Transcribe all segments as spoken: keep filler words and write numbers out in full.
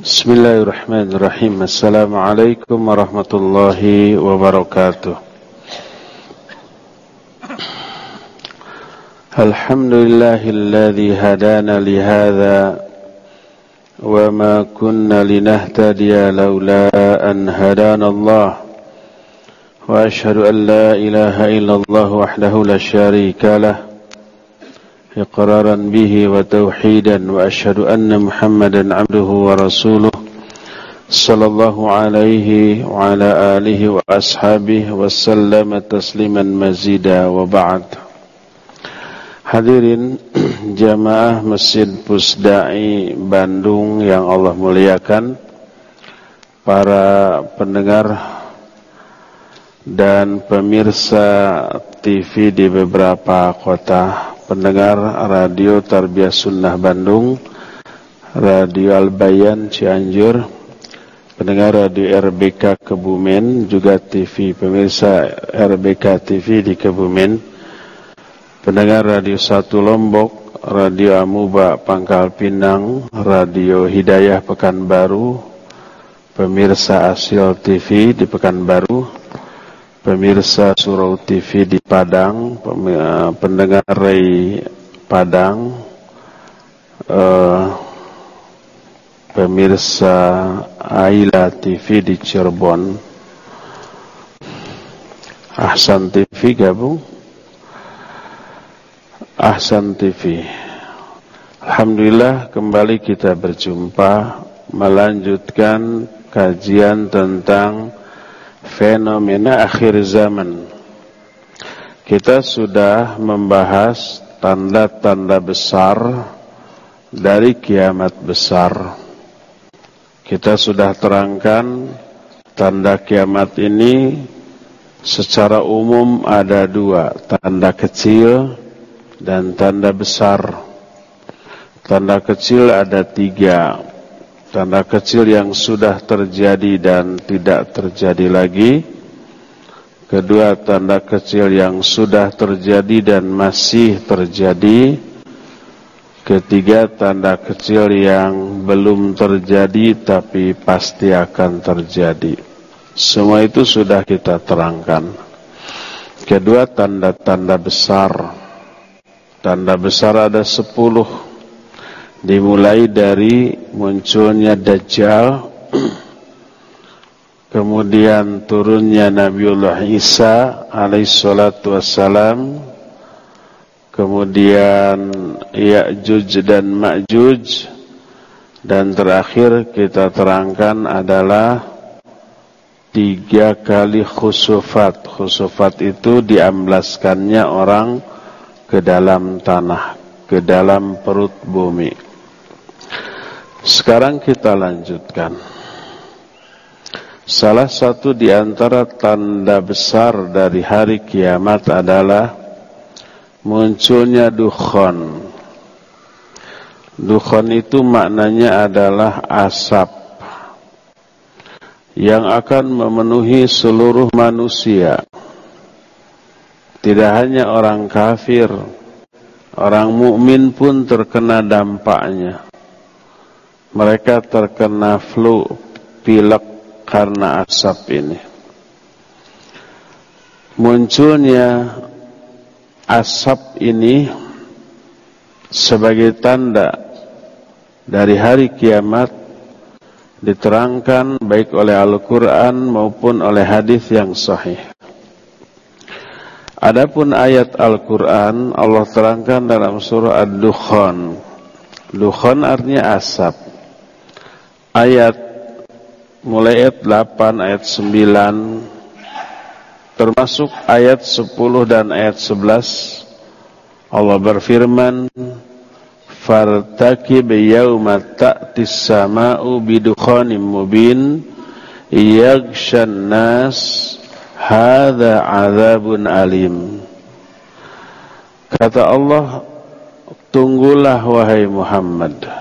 Bismillahirrahmanirrahim. Assalamualaikum warahmatullahi wabarakatuh. Alhamdulillahilladzi hadana lihadza wa ma kunna linahtadiya laula an hadana Allah. Wa ashhadu an la ilaha illallah wahdahu la syarika lah. إقرارا به وتوحيدا وأشهد أن محمدا عبده ورسوله صلى الله عليه وعلى آله وأصحابه وسلم تسليما مزيدا وبعد. Hadirin jamaah Masjid Pusdai Bandung yang Allah muliakan, para pendengar dan pemirsa T V di beberapa kota, pendengar Radio Tarbiyah Sunnah Bandung, Radio Al-Bayan Cianjur, pendengar Radio R B K Kebumen, juga T V pemirsa R B K T V di Kebumen, pendengar Radio satu Lombok, Radio Amuba Pangkal Pinang, Radio Hidayah Pekanbaru, pemirsa Asil T V di Pekanbaru, pemirsa Surau T V di Padang, pendengar Ray Padang, uh, pemirsa Aila T V di Cirebon, Ahsan T V gabung, Ahsan T V. Alhamdulillah kembali kita berjumpa melanjutkan kajian tentang fenomena akhir zaman. Kita sudah membahas tanda-tanda besar dari kiamat besar. Kita sudah terangkan tanda kiamat ini secara umum ada dua, tanda kecil dan tanda besar. Tanda kecil ada tiga. Tanda kecil yang sudah terjadi dan tidak terjadi lagi. Kedua, tanda kecil yang sudah terjadi dan masih terjadi. Ketiga, tanda kecil yang belum terjadi tapi pasti akan terjadi. Semua itu sudah kita terangkan. Kedua, tanda-tanda besar. Tanda besar ada sepuluh. Dimulai dari munculnya Dajjal, kemudian turunnya Nabiullah Isa alaihissalatu wassalam, kemudian Ya'juj dan Ma'juj, dan terakhir kita terangkan adalah tiga kali khusufat. Khusufat itu diamblaskannya orang ke dalam tanah, ke dalam perut bumi. Sekarang kita lanjutkan. Salah satu di antara tanda besar dari hari kiamat adalah munculnya dukhon. Dukhon itu maknanya adalah asap yang akan memenuhi seluruh manusia. Tidak hanya orang kafir, orang mukmin pun terkena dampaknya. Mereka terkena flu, pilek karena asap ini. Munculnya asap ini sebagai tanda dari hari kiamat diterangkan baik oleh Al-Quran maupun oleh hadis yang sahih. Adapun ayat Al-Quran, Allah terangkan dalam surah Ad-Dukhan. Dukhan artinya asap. Ayat mulai ayat delapan, ayat sembilan, termasuk ayat sepuluh dan ayat sebelas, Allah berfirman, "Fartaqib yauma ta'tis sama'u bidukhanin mubin yaghshan nas hadza 'adzabun alim." Kata Allah, tunggulah wahai Muhammad,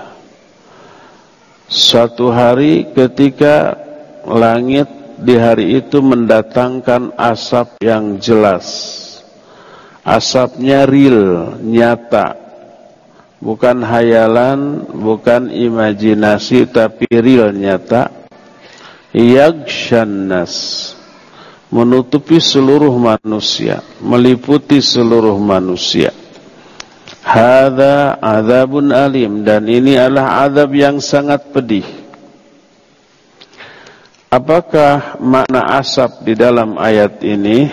suatu hari ketika langit di hari itu mendatangkan asap yang jelas. Asapnya real, nyata, bukan hayalan, bukan imajinasi, tapi real, nyata. Yaghshan nas, menutupi seluruh manusia, meliputi seluruh manusia. Hadza adzabun alim, dan ini adalah azab yang sangat pedih. Apakah makna asap di dalam ayat ini?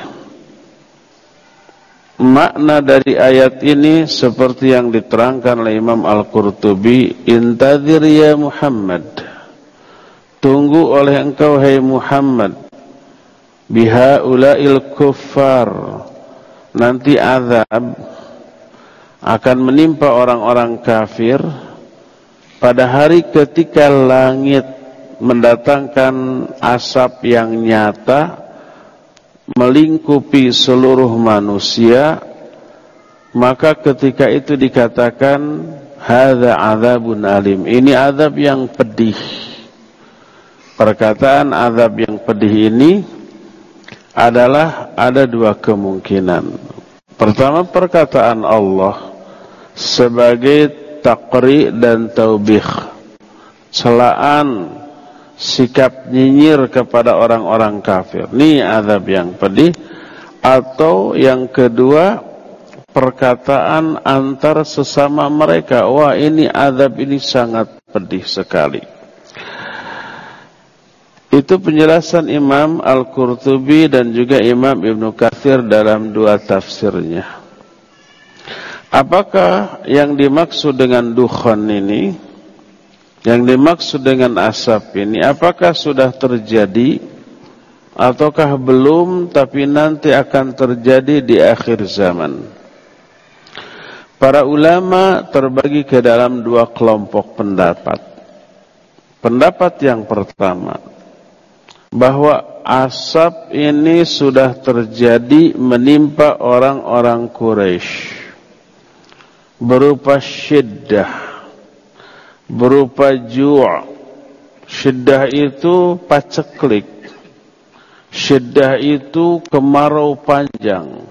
Makna dari ayat ini seperti yang diterangkan oleh Imam Al-Qurtubi, intadzir ya Muhammad, tunggu oleh engkau hai Muhammad, bihaula'il kuffar, nanti azab akan menimpa orang-orang kafir pada hari ketika langit mendatangkan asap yang nyata melingkupi seluruh manusia. Maka ketika itu dikatakan hadza adzabun alim, ini azab yang pedih. Perkataan azab yang pedih ini adalah ada dua kemungkinan. Pertama, perkataan Allah sebagai taqri dan taubih, celaan, sikap nyinyir kepada orang-orang kafir, ini azab yang pedih. Atau yang kedua, perkataan antar sesama mereka, wah ini azab ini sangat pedih sekali. Itu penjelasan Imam Al-Qurtubi dan juga Imam Ibnu Katsir dalam dua tafsirnya. Apakah yang dimaksud dengan dukhan ini, yang dimaksud dengan asap ini, apakah sudah terjadi ataukah belum, tapi nanti akan terjadi di akhir zaman? Para ulama terbagi ke dalam dua kelompok pendapat. Pendapat yang pertama, bahwa asap ini sudah terjadi menimpa orang-orang Quraisy berupa syiddah, berupa ju'. Syiddah itu paceklik, syiddah itu kemarau panjang.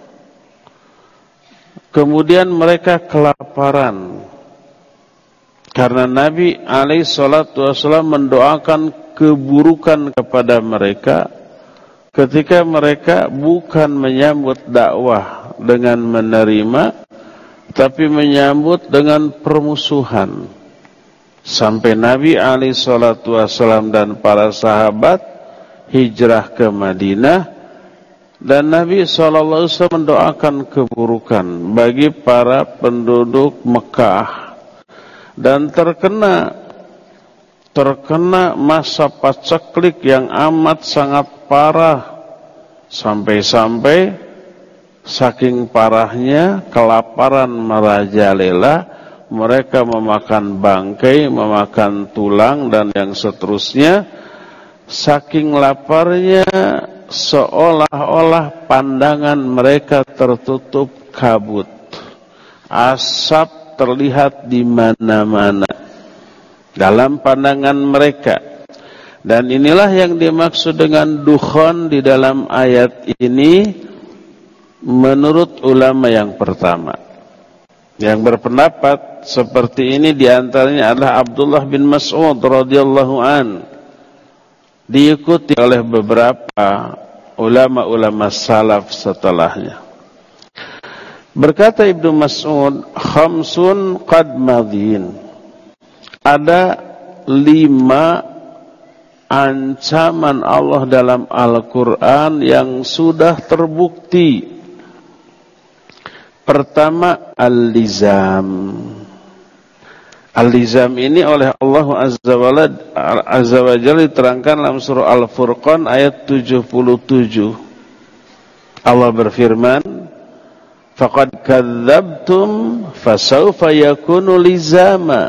Kemudian mereka kelaparan, karena Nabi alaihi salatu wasallam mendoakan keburukan kepada mereka ketika mereka bukan menyambut dakwah dengan menerima, tapi menyambut dengan permusuhan. Sampai Nabi alaihi salatu wasallam dan para sahabat hijrah ke Madinah, dan Nabi sallallahu alaihi wasallam mendoakan keburukan bagi para penduduk Mekah, dan terkena terkena masa paceklik yang amat sangat parah, sampai-sampai saking parahnya kelaparan merajalela, mereka memakan bangkai, memakan tulang dan yang seterusnya. Saking laparnya seolah-olah pandangan mereka tertutup kabut, asap terlihat di mana-mana dalam pandangan mereka. Dan inilah yang dimaksud dengan dukhan di dalam ayat ini menurut ulama yang pertama. Yang berpendapat seperti ini diantaranya adalah Abdullah bin Mas'ud radhiyallahu an, diikuti oleh beberapa ulama-ulama salaf setelahnya. Berkata Ibnu Mas'ud, khamsun qad madhin, ada lima ancaman Allah dalam Al-Quran yang sudah terbukti. Pertama, al-lizam. Al-lizam ini oleh Allah Azza wa Jalla diterangkan dalam surah Al-Furqan ayat tujuh puluh tujuh. Allah berfirman, faqad kadzabtum fasawfa yakunu lizama.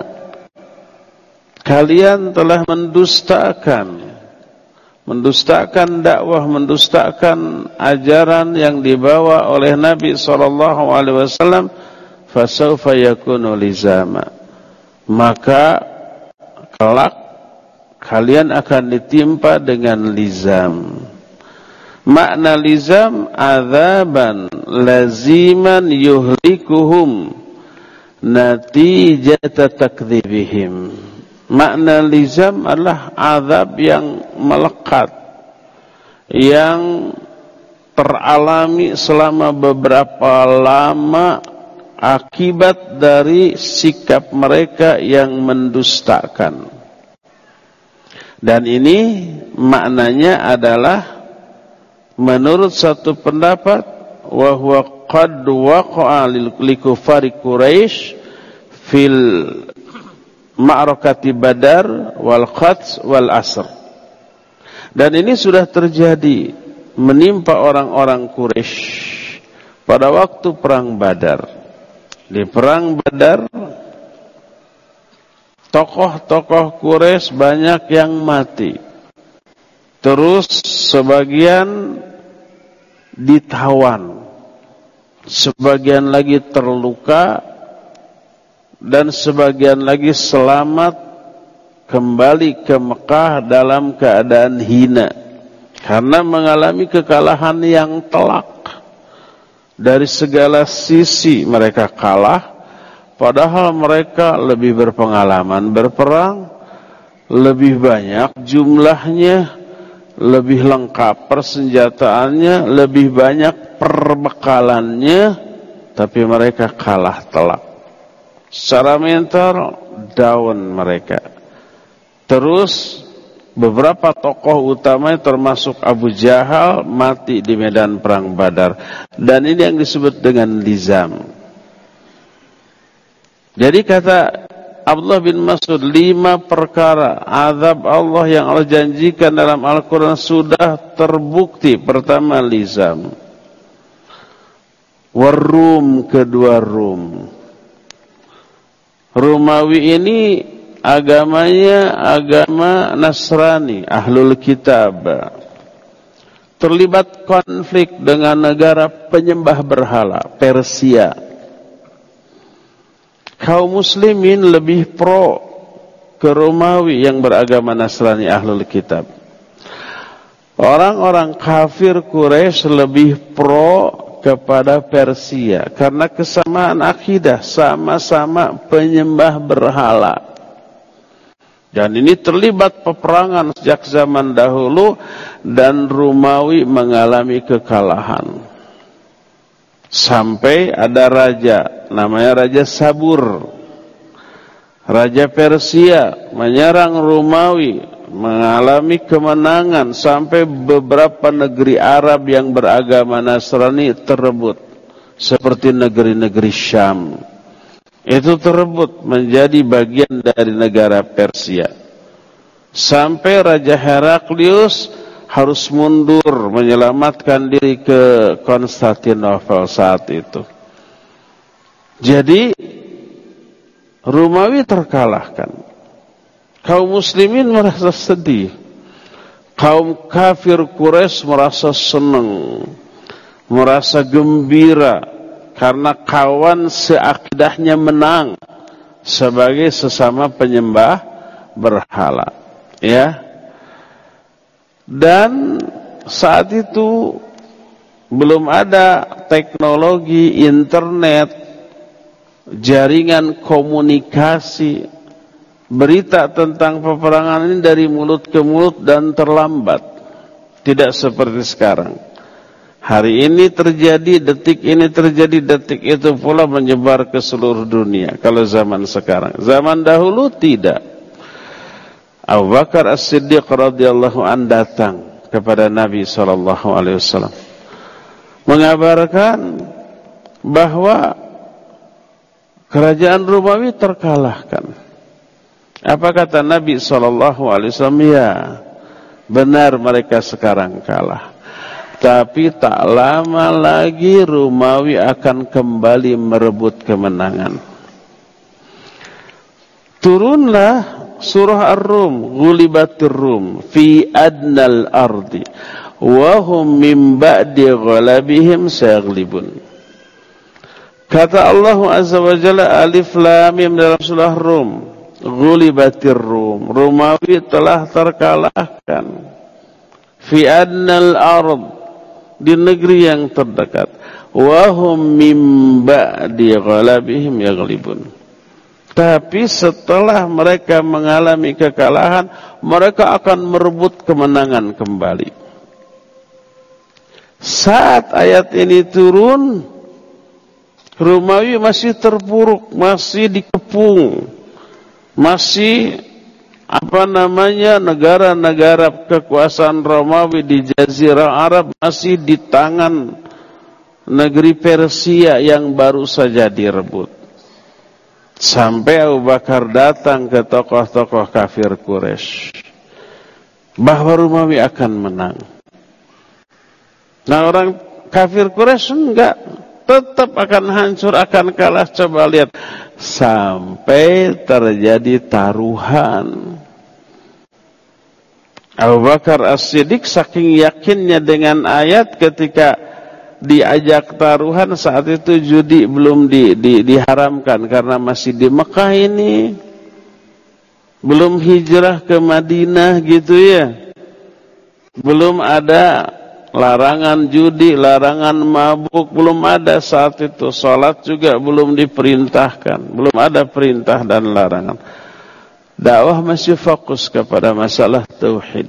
Kalian telah mendustakan, mendustakan dakwah, mendustakan ajaran yang dibawa oleh Nabi sallallahu alaihi wasallam, fasawfa yakunu lizama. Maka kelak kalian akan ditimpa dengan lizam. Makna lizam, azaban laziman yuhlikuhum, natijata takdzibihim. Makna lizam adalah azab yang melekat, yang teralami selama beberapa lama akibat dari sikap mereka yang mendustakan. Dan ini maknanya adalah menurut satu pendapat, wa huwa qad waqa'a li kufari Quraisy fil ma'rakati Badar wal Khats wal Asr. Dan ini sudah terjadi menimpa orang-orang Quraisy pada waktu perang Badar. Di perang Badar, tokoh-tokoh Quraisy banyak yang mati. Terus sebagian ditawan, sebagian lagi terluka, dan sebagian lagi selamat kembali ke Mekah dalam keadaan hina karena mengalami kekalahan yang telak. Dari segala sisi mereka kalah, padahal mereka lebih berpengalaman berperang, lebih banyak jumlahnya, lebih lengkap persenjataannya, lebih banyak perbekalannya, tapi mereka kalah telak. Secara mental down mereka. Terus beberapa tokoh utama termasuk Abu Jahal mati di medan perang Badar. Dan ini yang disebut dengan lizam. Jadi kata Abdullah bin Mas'ud, lima perkara azab Allah yang Allah janjikan dalam Al-Quran sudah terbukti. Pertama lizam. Warum, kedua Rum. Romawi ini agamanya agama Nasrani, Ahlul Kitab. Terlibat konflik dengan negara penyembah berhala, Persia. Kaum muslimin lebih pro ke Romawi yang beragama Nasrani, Ahlul Kitab. Orang-orang kafir Quraisy lebih pro kepada Persia karena kesamaan akidah, sama-sama penyembah berhala. Dan ini terlibat peperangan sejak zaman dahulu dan Romawi mengalami kekalahan. Sampai ada raja, namanya Raja Sabur. Raja Persia menyerang Romawi, mengalami kemenangan sampai beberapa negeri Arab yang beragama Nasrani terebut, seperti negeri-negeri Syam. Itu terebut menjadi bagian dari negara Persia. Sampai Raja Heraklius harus mundur menyelamatkan diri ke Konstantinopel saat itu. Jadi Romawi terkalahkan. Kaum muslimin merasa sedih. Kaum kafir Quraisy merasa senang, merasa gembira karena kawan seakidahnya menang sebagai sesama penyembah berhala. Ya. Dan saat itu belum ada teknologi internet, jaringan komunikasi. Berita tentang peperangan ini dari mulut ke mulut dan terlambat. Tidak seperti sekarang. Hari ini terjadi, detik ini terjadi, detik itu pula menyebar ke seluruh dunia. Kalau zaman sekarang. Zaman dahulu tidak. Abu Bakar As-Siddiq radhiyallahu an datang kepada Nabi shallallahu alaihi wasallam. Mengabarkan bahwa kerajaan Romawi terkalahkan. Apa kata Nabi shallallahu alaihi wasallam? Ya, benar mereka sekarang kalah. Tapi tak lama lagi Romawi akan kembali merebut kemenangan. Turunlah surah Ar-Rum, ghulibatir Rum fi adnal ardi wa hum min ba'di ghalabihim sayaghlibun. Kata Allah Azza wa Jalla, alif lam mim dalam surah Rum. Ghulibatir Rum, Romawi telah terkalahkan. Fi adnal ard, di negeri yang terdekat. wa hum mim ba'di ghalabihim yaghlibun. Tapi setelah mereka mengalami kekalahan, mereka akan merebut kemenangan kembali. Saat ayat ini turun, Romawi masih terpuruk, masih dikepung, masih apa namanya negara-negara kekuasaan Romawi di Jazirah Arab masih di tangan negeri Persia yang baru saja direbut. Sampai Abu Bakar datang ke tokoh-tokoh kafir Quraisy bahwa Romawi akan menang. Nah, orang kafir Quraisy enggak, tetap akan hancur, akan kalah. Coba lihat, sampai terjadi taruhan. Abu Bakar As-Siddiq saking yakinnya dengan ayat, ketika diajak taruhan, saat itu judi belum di, di, diharamkan karena masih di Mekah ini, belum hijrah ke Madinah gitu ya, belum ada larangan judi, larangan mabuk, belum ada saat itu. Salat juga belum diperintahkan, belum ada perintah dan larangan. Dakwah masih fokus kepada masalah tauhid.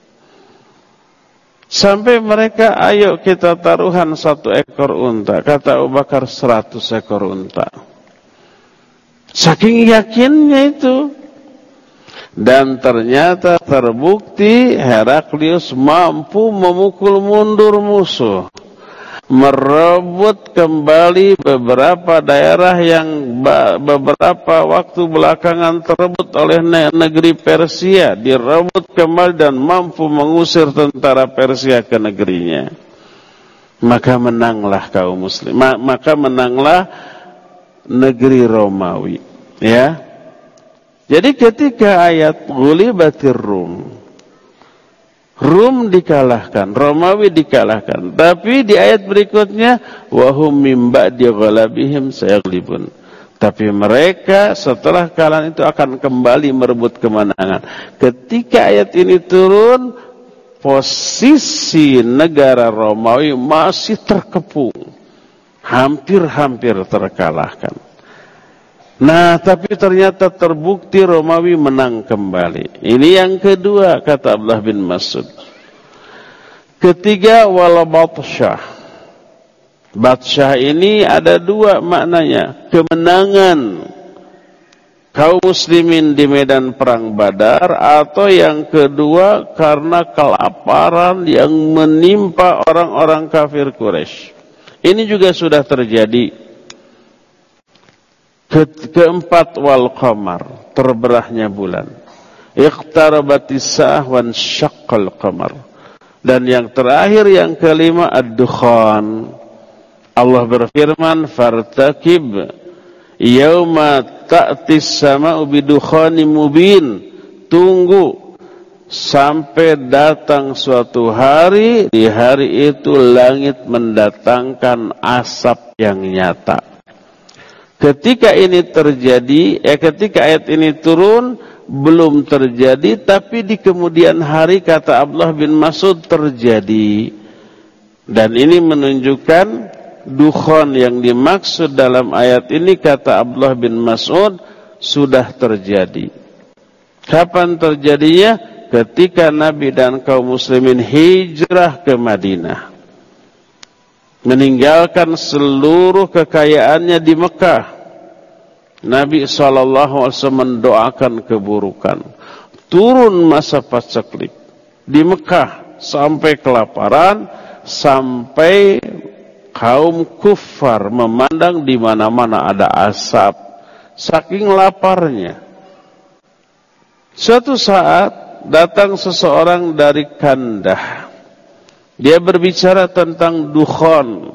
Sampai mereka, ayo kita taruhan satu ekor unta. Kata Abu Bakar, seratus ekor unta. Saking yakinnya itu. Dan ternyata terbukti Heraklius mampu memukul mundur musuh, merebut kembali beberapa daerah yang beberapa waktu belakangan terebut oleh negeri Persia, direbut kembali dan mampu mengusir tentara Persia ke negerinya. Maka menanglah kaum muslim, maka menanglah negeri Romawi, ya. Jadi ketika ayat ghulibatir Rum, Rum dikalahkan, Romawi dikalahkan. Tapi di ayat berikutnya, wahum mim ba'di ghalabihim sayaghlibun. Tapi mereka setelah kekalahan itu akan kembali merebut kemenangan. Ketika ayat ini turun, posisi negara Romawi masih terkepung, hampir-hampir terkalahkan. Nah, tapi ternyata terbukti Romawi menang kembali. Ini yang kedua, kata Abdullah bin Mas'ud. Ketiga, wala batsyah. Batsyah ini ada dua maknanya. Kemenangan kaum muslimin di medan perang Badar, atau yang kedua karena kelaparan yang menimpa orang-orang kafir Quraisy. Ini juga sudah terjadi. Ke keempat, wal qamar, terberahnya bulan. Iqtarabatis sa'ah wan syaqqal qamar. Dan yang terakhir, yang kelima, ad-dukhan. Allah berfirman, fartakib yauma ta'tis sama'u bidukhanin mubin. Tunggu sampai datang suatu hari, di hari itu langit mendatangkan asap yang nyata. Ketika ini terjadi, eh, ketika ayat ini turun, belum terjadi, tapi di kemudian hari, kata Abdullah bin Mas'ud, terjadi. Dan ini menunjukkan dukhan yang dimaksud dalam ayat ini, kata Abdullah bin Mas'ud, sudah terjadi. Kapan terjadinya? Ketika Nabi dan kaum muslimin hijrah ke Madinah, meninggalkan seluruh kekayaannya di Mekah. Nabi shallallahu alaihi wasallam mendoakan keburukan. Turun masa paceklik di Mekah sampai kelaparan, sampai kaum kufar memandang di mana-mana ada asap, saking laparnya. Suatu saat datang seseorang dari Kandah. Dia berbicara tentang dukhan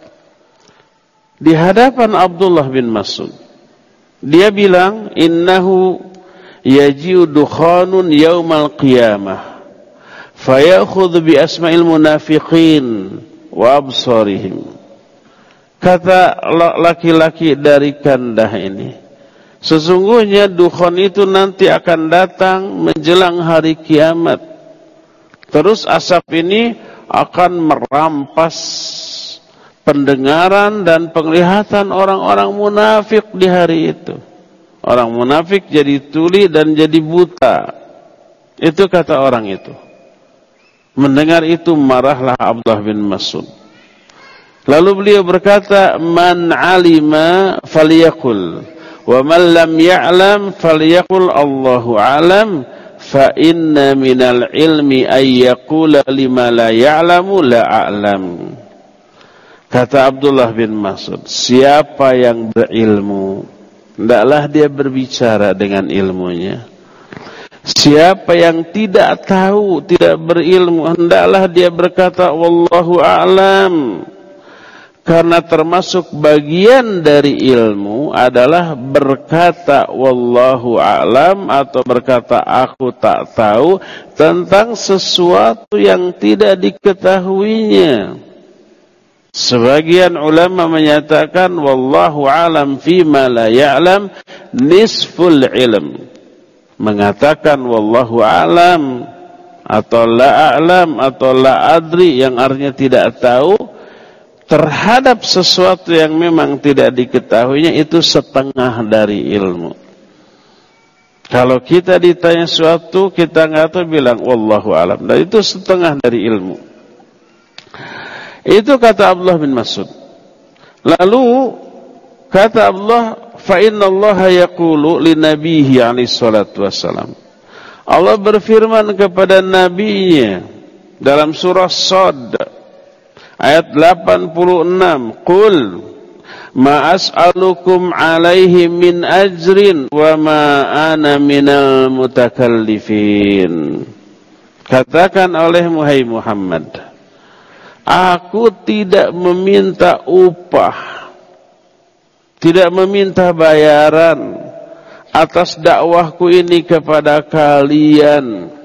di hadapan Abdullah bin Mas'ud. Dia bilang, innahu yaji'u dukhanun yaumal qiyamah fayakhudhu bi asma'il munafiqin wa absarihim. Kata laki-laki dari Kandah ini, sesungguhnya dukhan itu nanti akan datang menjelang hari kiamat. Terus asap ini akan merampas pendengaran dan penglihatan orang-orang munafik di hari itu. Orang munafik jadi tuli dan jadi buta. Itu kata orang itu. Mendengar itu marahlah Abdullah bin Mas'ud. Lalu beliau berkata, "Man 'alima falyaqul, wa man lam ya'lam falyaqul Allahu a'lam, fa inna minal ilmi ay yaqula lima la ya'lamu la a'lam." Kata Abdullah bin Mas'ud, siapa yang berilmu, hendaklah dia berbicara dengan ilmunya. Siapa yang tidak tahu, tidak berilmu, hendaklah dia berkata wallahu a'lam. Karena termasuk bagian dari ilmu adalah berkata wallahu a'lam atau berkata aku tak tahu tentang sesuatu yang tidak diketahuinya. Sebagian ulama menyatakan wallahu a'lam fima la ya'lam nisful ilm. Mengatakan wallahu a'lam atau la a'lam atau la adri yang artinya tidak tahu terhadap sesuatu yang memang tidak diketahuinya itu setengah dari ilmu. Kalau kita ditanya sesuatu kita enggak tahu bilang wallahu a'lam, dan itu setengah dari ilmu. Itu kata Abdullah bin Mas'ud. Lalu kata Abdullah, fa inna Allah yaqulu li nabiyhi alaihi salatu wassalam. Allah berfirman kepada nabinya dalam surah Shad ayat delapan puluh enam, "Qul ma as'alukum alaihi min ajrin wa ma ana minal mutakallifin." Katakan oleh Muhammad Muhammad, aku tidak meminta upah, tidak meminta bayaran atas dakwahku ini kepada kalian.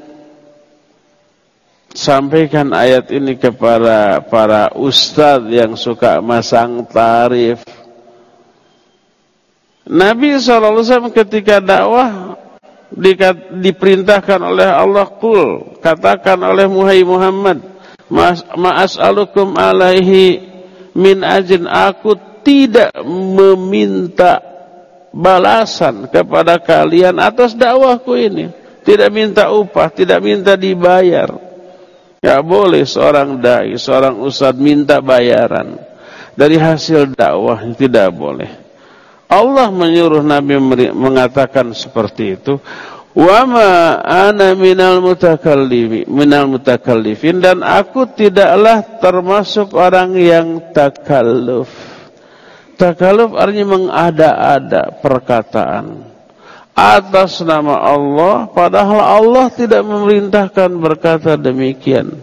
Sampaikan ayat ini kepada para ustadz yang suka masang tarif. Nabi shallallahu alaihi wasallam ketika dakwah diperintahkan oleh Allah, qul, katakan oleh Muhammad, ma'as'alukum alaihi min ajin, aku tidak meminta balasan kepada kalian atas dakwahku ini. Tidak minta upah, tidak minta dibayar. Tidak boleh seorang dai, seorang ustadz minta bayaran dari hasil dakwah, tidak boleh. Allah menyuruh Nabi mengatakan seperti itu. Wa ma ana minal mutakallifin, minal mutakallifin, dan aku tidaklah termasuk orang yang takalluf. Takalluf artinya mengada-ada perkataan atas nama Allah, padahal Allah tidak memerintahkan berkata demikian.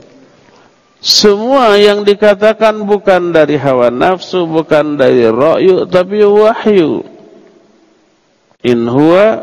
Semua yang dikatakan bukan dari hawa nafsu, bukan dari ra'yu, tapi wahyu. In huwa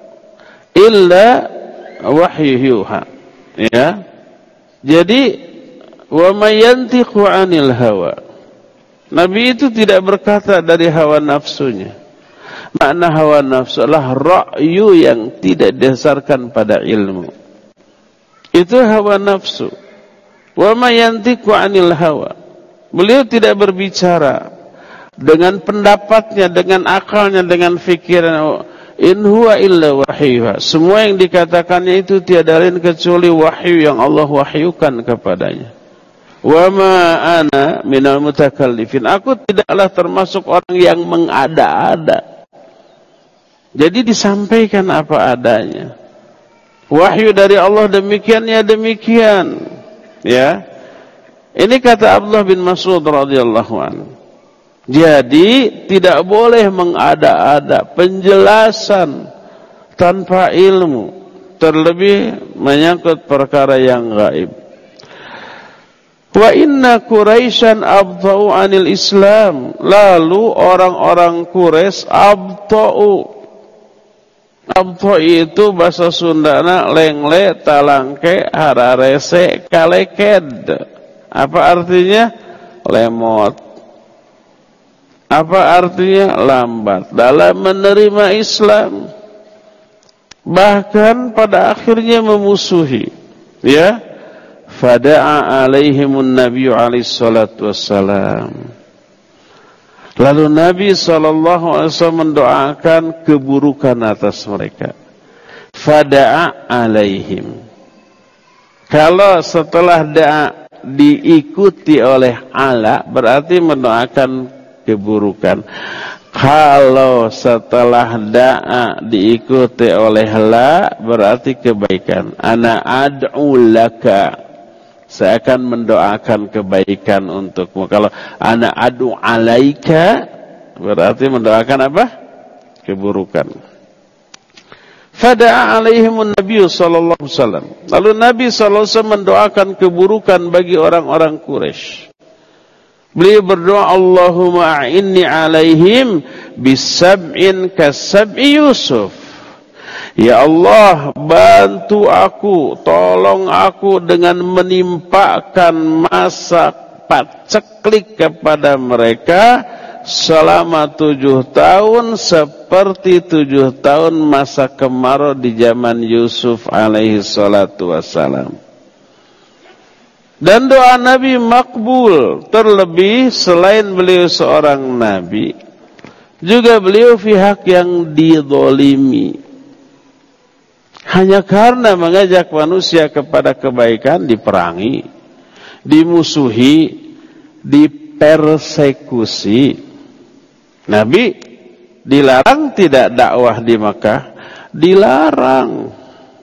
illa wahyu yuha. Ya. Jadi wa may yantiqu 'anil hawa. Nabi itu tidak berkata dari hawa nafsunya. Makna hawa nafsu adalah ra'yu yang tidak didasarkan pada ilmu. Itu hawa nafsu. Wa may yantiqu 'anil hawa. Beliau tidak berbicara dengan pendapatnya, dengan akalnya, dengan fikiran. In huwa illa wahyu. Semua yang dikatakannya itu tiada lain kecuali wahyu yang Allah wahyukan kepadanya. Wa ma ana minal mutakallifin. Aku tidaklah termasuk orang yang mengada-ada. Jadi disampaikan apa adanya. Wahyu dari Allah demikian ya demikian. Ya. Ini kata Abdullah bin Mas'ud radhiyallahu anhu. Jadi tidak boleh mengada-ada penjelasan tanpa ilmu, terlebih menyangkut perkara yang gaib. Wa inna Quraisyan abta'u 'anil Islam. Lalu orang-orang Quraisy abta'u. Abta'u itu bahasa Sundana lengle, talangke, hararese, kaleked. Apa artinya? Lemot. Apa artinya? Lambat dalam menerima Islam. Bahkan pada akhirnya memusuhi. Ya. Fada'a alaihimun nabiyyu alaihi salatu wassalam. Lalu Nabi shallallahu alaihi wasallam mendoakan keburukan atas mereka. Fada'a alaihim. Kalau setelah da'a diikuti oleh ala, berarti mendoakan keburukan. Kalau setelah da'a diikuti oleh la, berarti kebaikan. Ana ad'u laka, saya akan mendoakan kebaikan untukmu. Kalau ana ad'u alaika, berarti mendoakan apa? Keburukan. Fada'a alaihimun Nabi sallallahu alaihi wasallam. Lalu Nabi sallallahu alaihi wasallam mendoakan keburukan bagi orang-orang Quraisy. Beliau berdoa, Allahumma a'inni alaihim bisab'in kasab'i Yusuf. Ya Allah, bantu aku, tolong aku dengan menimpakan masa paceklik kepada mereka selama tujuh tahun seperti tujuh tahun masa kemarau di zaman Yusuf alaihi salatu wassalam. Dan doa Nabi makbul, terlebih selain beliau seorang Nabi, juga beliau pihak yang dizalimi. Hanya karena mengajak manusia kepada kebaikan diperangi, dimusuhi, dipersekusi. Nabi dilarang tidak dakwah di Makkah, dilarang,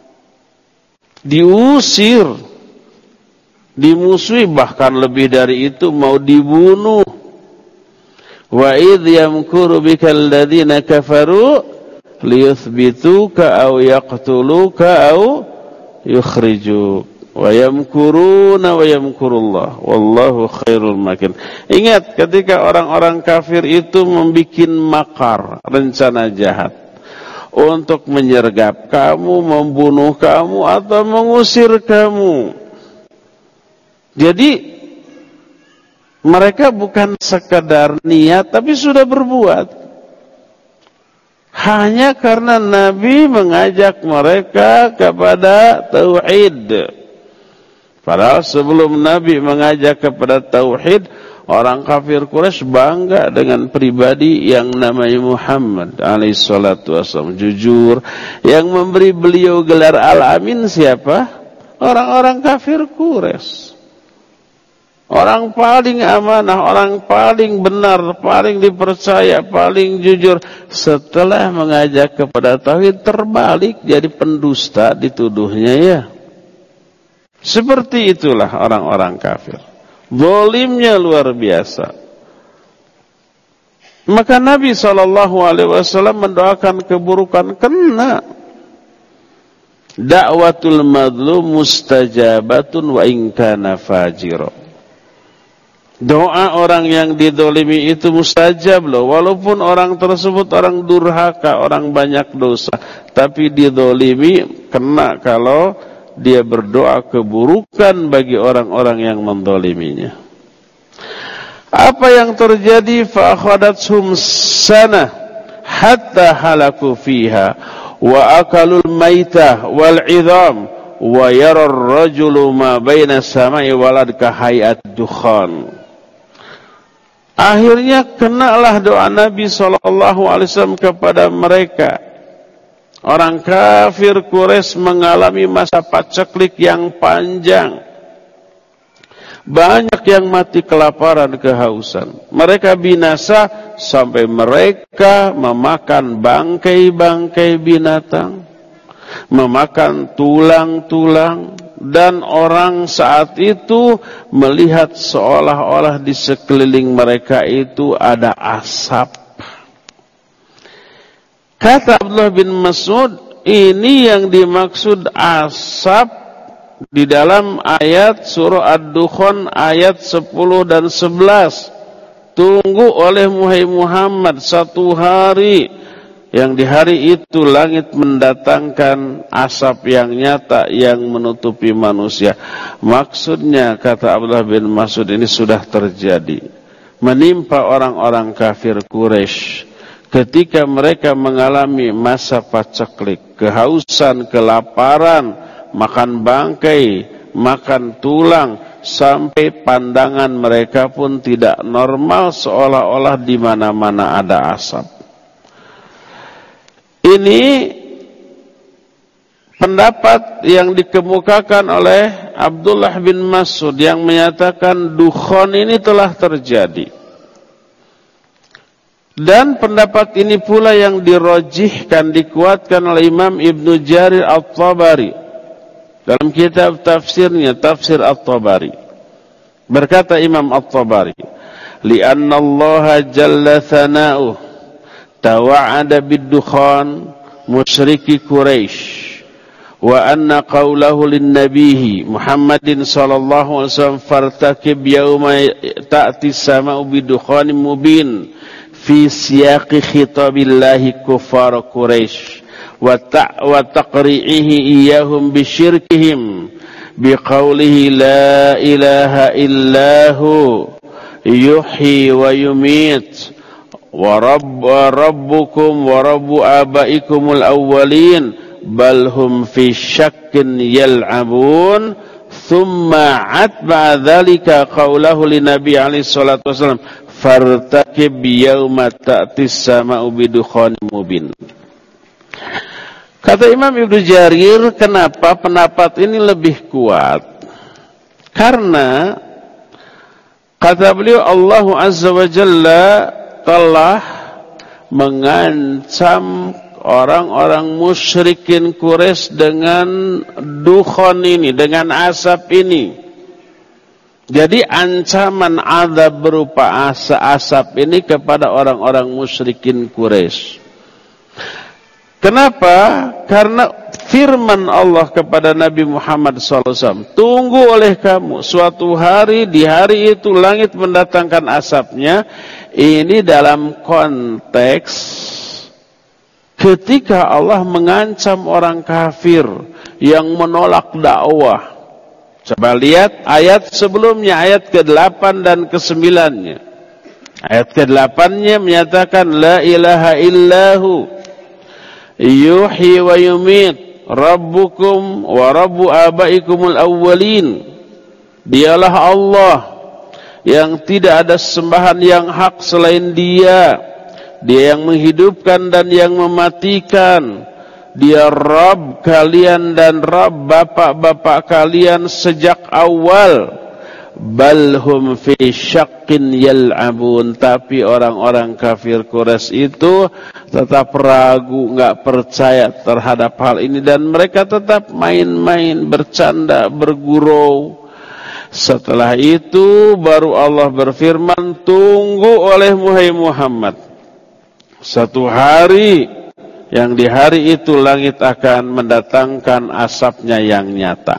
diusir, dimusuhi, bahkan lebih dari itu mau dibunuh. Wa idh yamkuru bikal ladzina kafaru liyuthbituka aw yaqtuluka aw yukhrijuk. Wa yamkuruna wa yamkurullah wallahu khairul makirin. Ingat ketika orang-orang kafir itu membuat makar, rencana jahat untuk menyergap kamu, membunuh kamu atau mengusir kamu. Jadi mereka bukan sekadar niat tapi sudah berbuat. Hanya karena Nabi mengajak mereka kepada tauhid. Padahal sebelum Nabi mengajak kepada tauhid, orang kafir Quraisy bangga dengan pribadi yang namanya Muhammad alaihi salatu wassalam, jujur. Yang memberi beliau gelar Al-Amin siapa? Orang-orang kafir Quraisy. Orang paling amanah, orang paling benar, paling dipercaya, paling jujur. Setelah mengajak kepada tauhid, terbalik jadi pendusta dituduhnya ya. Seperti itulah orang-orang kafir. Zalimnya luar biasa. Maka Nabi shallallahu alaihi wasallam mendoakan keburukan, kena. Da'watul madlum mustajabatun wa in kana fajira. Doa orang yang dizalimi itu mustajab loh, walaupun orang tersebut orang durhaka, orang banyak dosa, tapi dizalimi kena kalau dia berdoa keburukan bagi orang-orang yang menzaliminya. Apa yang terjadi? Fa akhadathum sana hatta halaku fiha wa akalul maitah wal idham wa yara ar-rajulu ma baina as-sama'i wal ardi ka hayat dukhan. Akhirnya kenalah doa Nabi sallallahu alaihi wasallam kepada mereka. Orang kafir Quraisy mengalami masa paceklik yang panjang. Banyak yang mati kelaparan, kehausan. Mereka binasa sampai mereka memakan bangkai-bangkai binatang, memakan tulang-tulang, dan orang saat itu melihat seolah-olah di sekeliling mereka itu ada asap. Kata Abdullah bin Mas'ud, ini yang dimaksud asap di dalam ayat surah Ad-Dukhan ayat sepuluh dan sebelas. Tunggu oleh Muhammad satu hari, yang di hari itu langit mendatangkan asap yang nyata yang menutupi manusia. Maksudnya kata Abdullah bin Mas'ud, ini sudah terjadi, menimpa orang-orang kafir Quraisy. Ketika mereka mengalami masa paceklik, kehausan, kelaparan, makan bangkai, makan tulang, sampai pandangan mereka pun tidak normal, seolah-olah di mana-mana ada asap. Ini pendapat yang dikemukakan oleh Abdullah bin Mas'ud yang menyatakan dukhan ini telah terjadi. Dan pendapat ini pula yang dirojihkan, dikuatkan oleh Imam Ibnu Jarir At-Tabari dalam kitab tafsirnya, Tafsir At-Tabari. Berkata Imam At-Tabari, "Li'anna Allah jalla thana'uh tawa'ada bid-dukhan musyriki Quraisy wa anna qawlahu lin-nabiyhi Muhammadin sallallahu alaihi wasallam fartakib yawma ta'ti as-sama'u bid-dukhanin mubin fi siyaqi khitabillahi kuffar Quraisy wa ta' wa taqri'ihi iyyahum bisyirkihim biqaulihi la ilaha illahu yuhyi wa yumit wa rabb rabbukum wa rabbu abaikumul awwalin bal hum fi syakkin yal'abun." Thumma atba'a dzalika qaulahu linabi alaihi salatu wasallam fartakib yauma ta'tis sama'u bidukhanin mubin. Kata Imam Ibnu Jarir, kenapa pendapat ini lebih kuat? Karena kata beliau, Allah Azza wa Jalla telah mengancam orang-orang musyrikin Quraisy dengan dukhan ini, dengan asap ini. Jadi ancaman azab berupa asap ini kepada orang-orang musyrikin Quraisy. Kenapa? Karena firman Allah kepada Nabi Muhammad shallallahu alaihi wasallam, tunggu oleh kamu suatu hari, di hari itu langit mendatangkan asapnya. Ini dalam konteks ketika Allah mengancam orang kafir yang menolak dakwah. Coba lihat ayat sebelumnya, ayat ke-delapan dan ke-sembilan-nya. Ayat ke-delapan-nya menyatakan la ilaha illahu yuhyi wa yumit rabbukum wa rabbu abaikumul awwalin. Dialah Allah yang tidak ada sembahan yang hak selain Dia. Dia yang menghidupkan dan yang mematikan. Dia Rabb kalian dan Rabb bapak-bapak kalian sejak awal. Balhum fi syakkin yal'abun. Tapi orang-orang kafir Quraisy itu tetap ragu, enggak percaya terhadap hal ini, dan mereka tetap main-main, bercanda, bergurau. Setelah itu baru Allah berfirman, tunggu olehmu hai Muhammad satu hari, yang di hari itu langit akan mendatangkan asapnya yang nyata.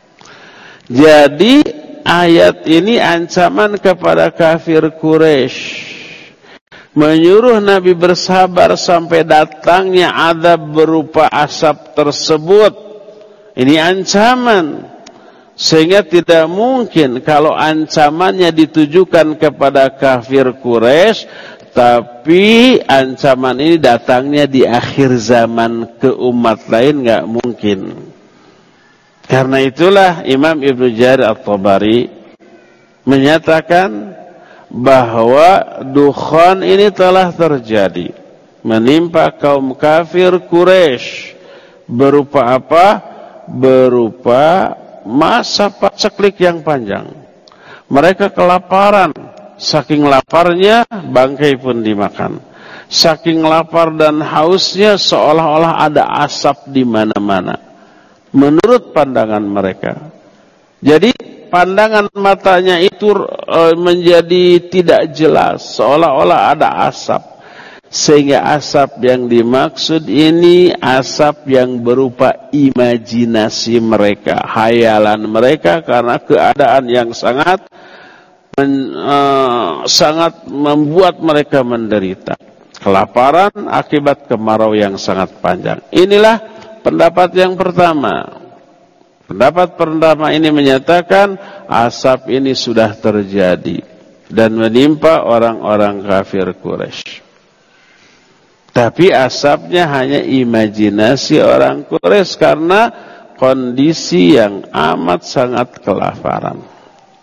Jadi ayat ini ancaman kepada kafir Quraisy, menyuruh Nabi bersabar sampai datangnya azab berupa asap tersebut. Ini ancaman, sehingga tidak mungkin kalau ancamannya ditujukan kepada kafir Quraisy, tapi ancaman ini datangnya di akhir zaman ke umat lain, nggak mungkin. Karena itulah Imam Ibnu Jarir At-Tabari menyatakan bahwa dukhan ini telah terjadi menimpa kaum kafir Quraisy. Berupa apa? Berupa masa paceklik yang panjang. Mereka kelaparan. Saking laparnya bangkai pun dimakan. Saking lapar dan hausnya seolah-olah ada asap di mana-mana. Menurut pandangan mereka. Jadi pandangan matanya itu e, menjadi tidak jelas, seolah-olah ada asap. Sehingga asap yang dimaksud ini asap yang berupa imajinasi mereka, hayalan mereka, karena keadaan yang sangat Men, uh, sangat membuat mereka menderita. Kelaparan akibat kemarau yang sangat panjang. Inilah pendapat yang pertama. Pendapat pertama ini menyatakan asap ini sudah terjadi dan menimpa orang-orang kafir Quraisy. Tapi asapnya hanya imajinasi orang Quraisy karena kondisi yang amat sangat kelaparan.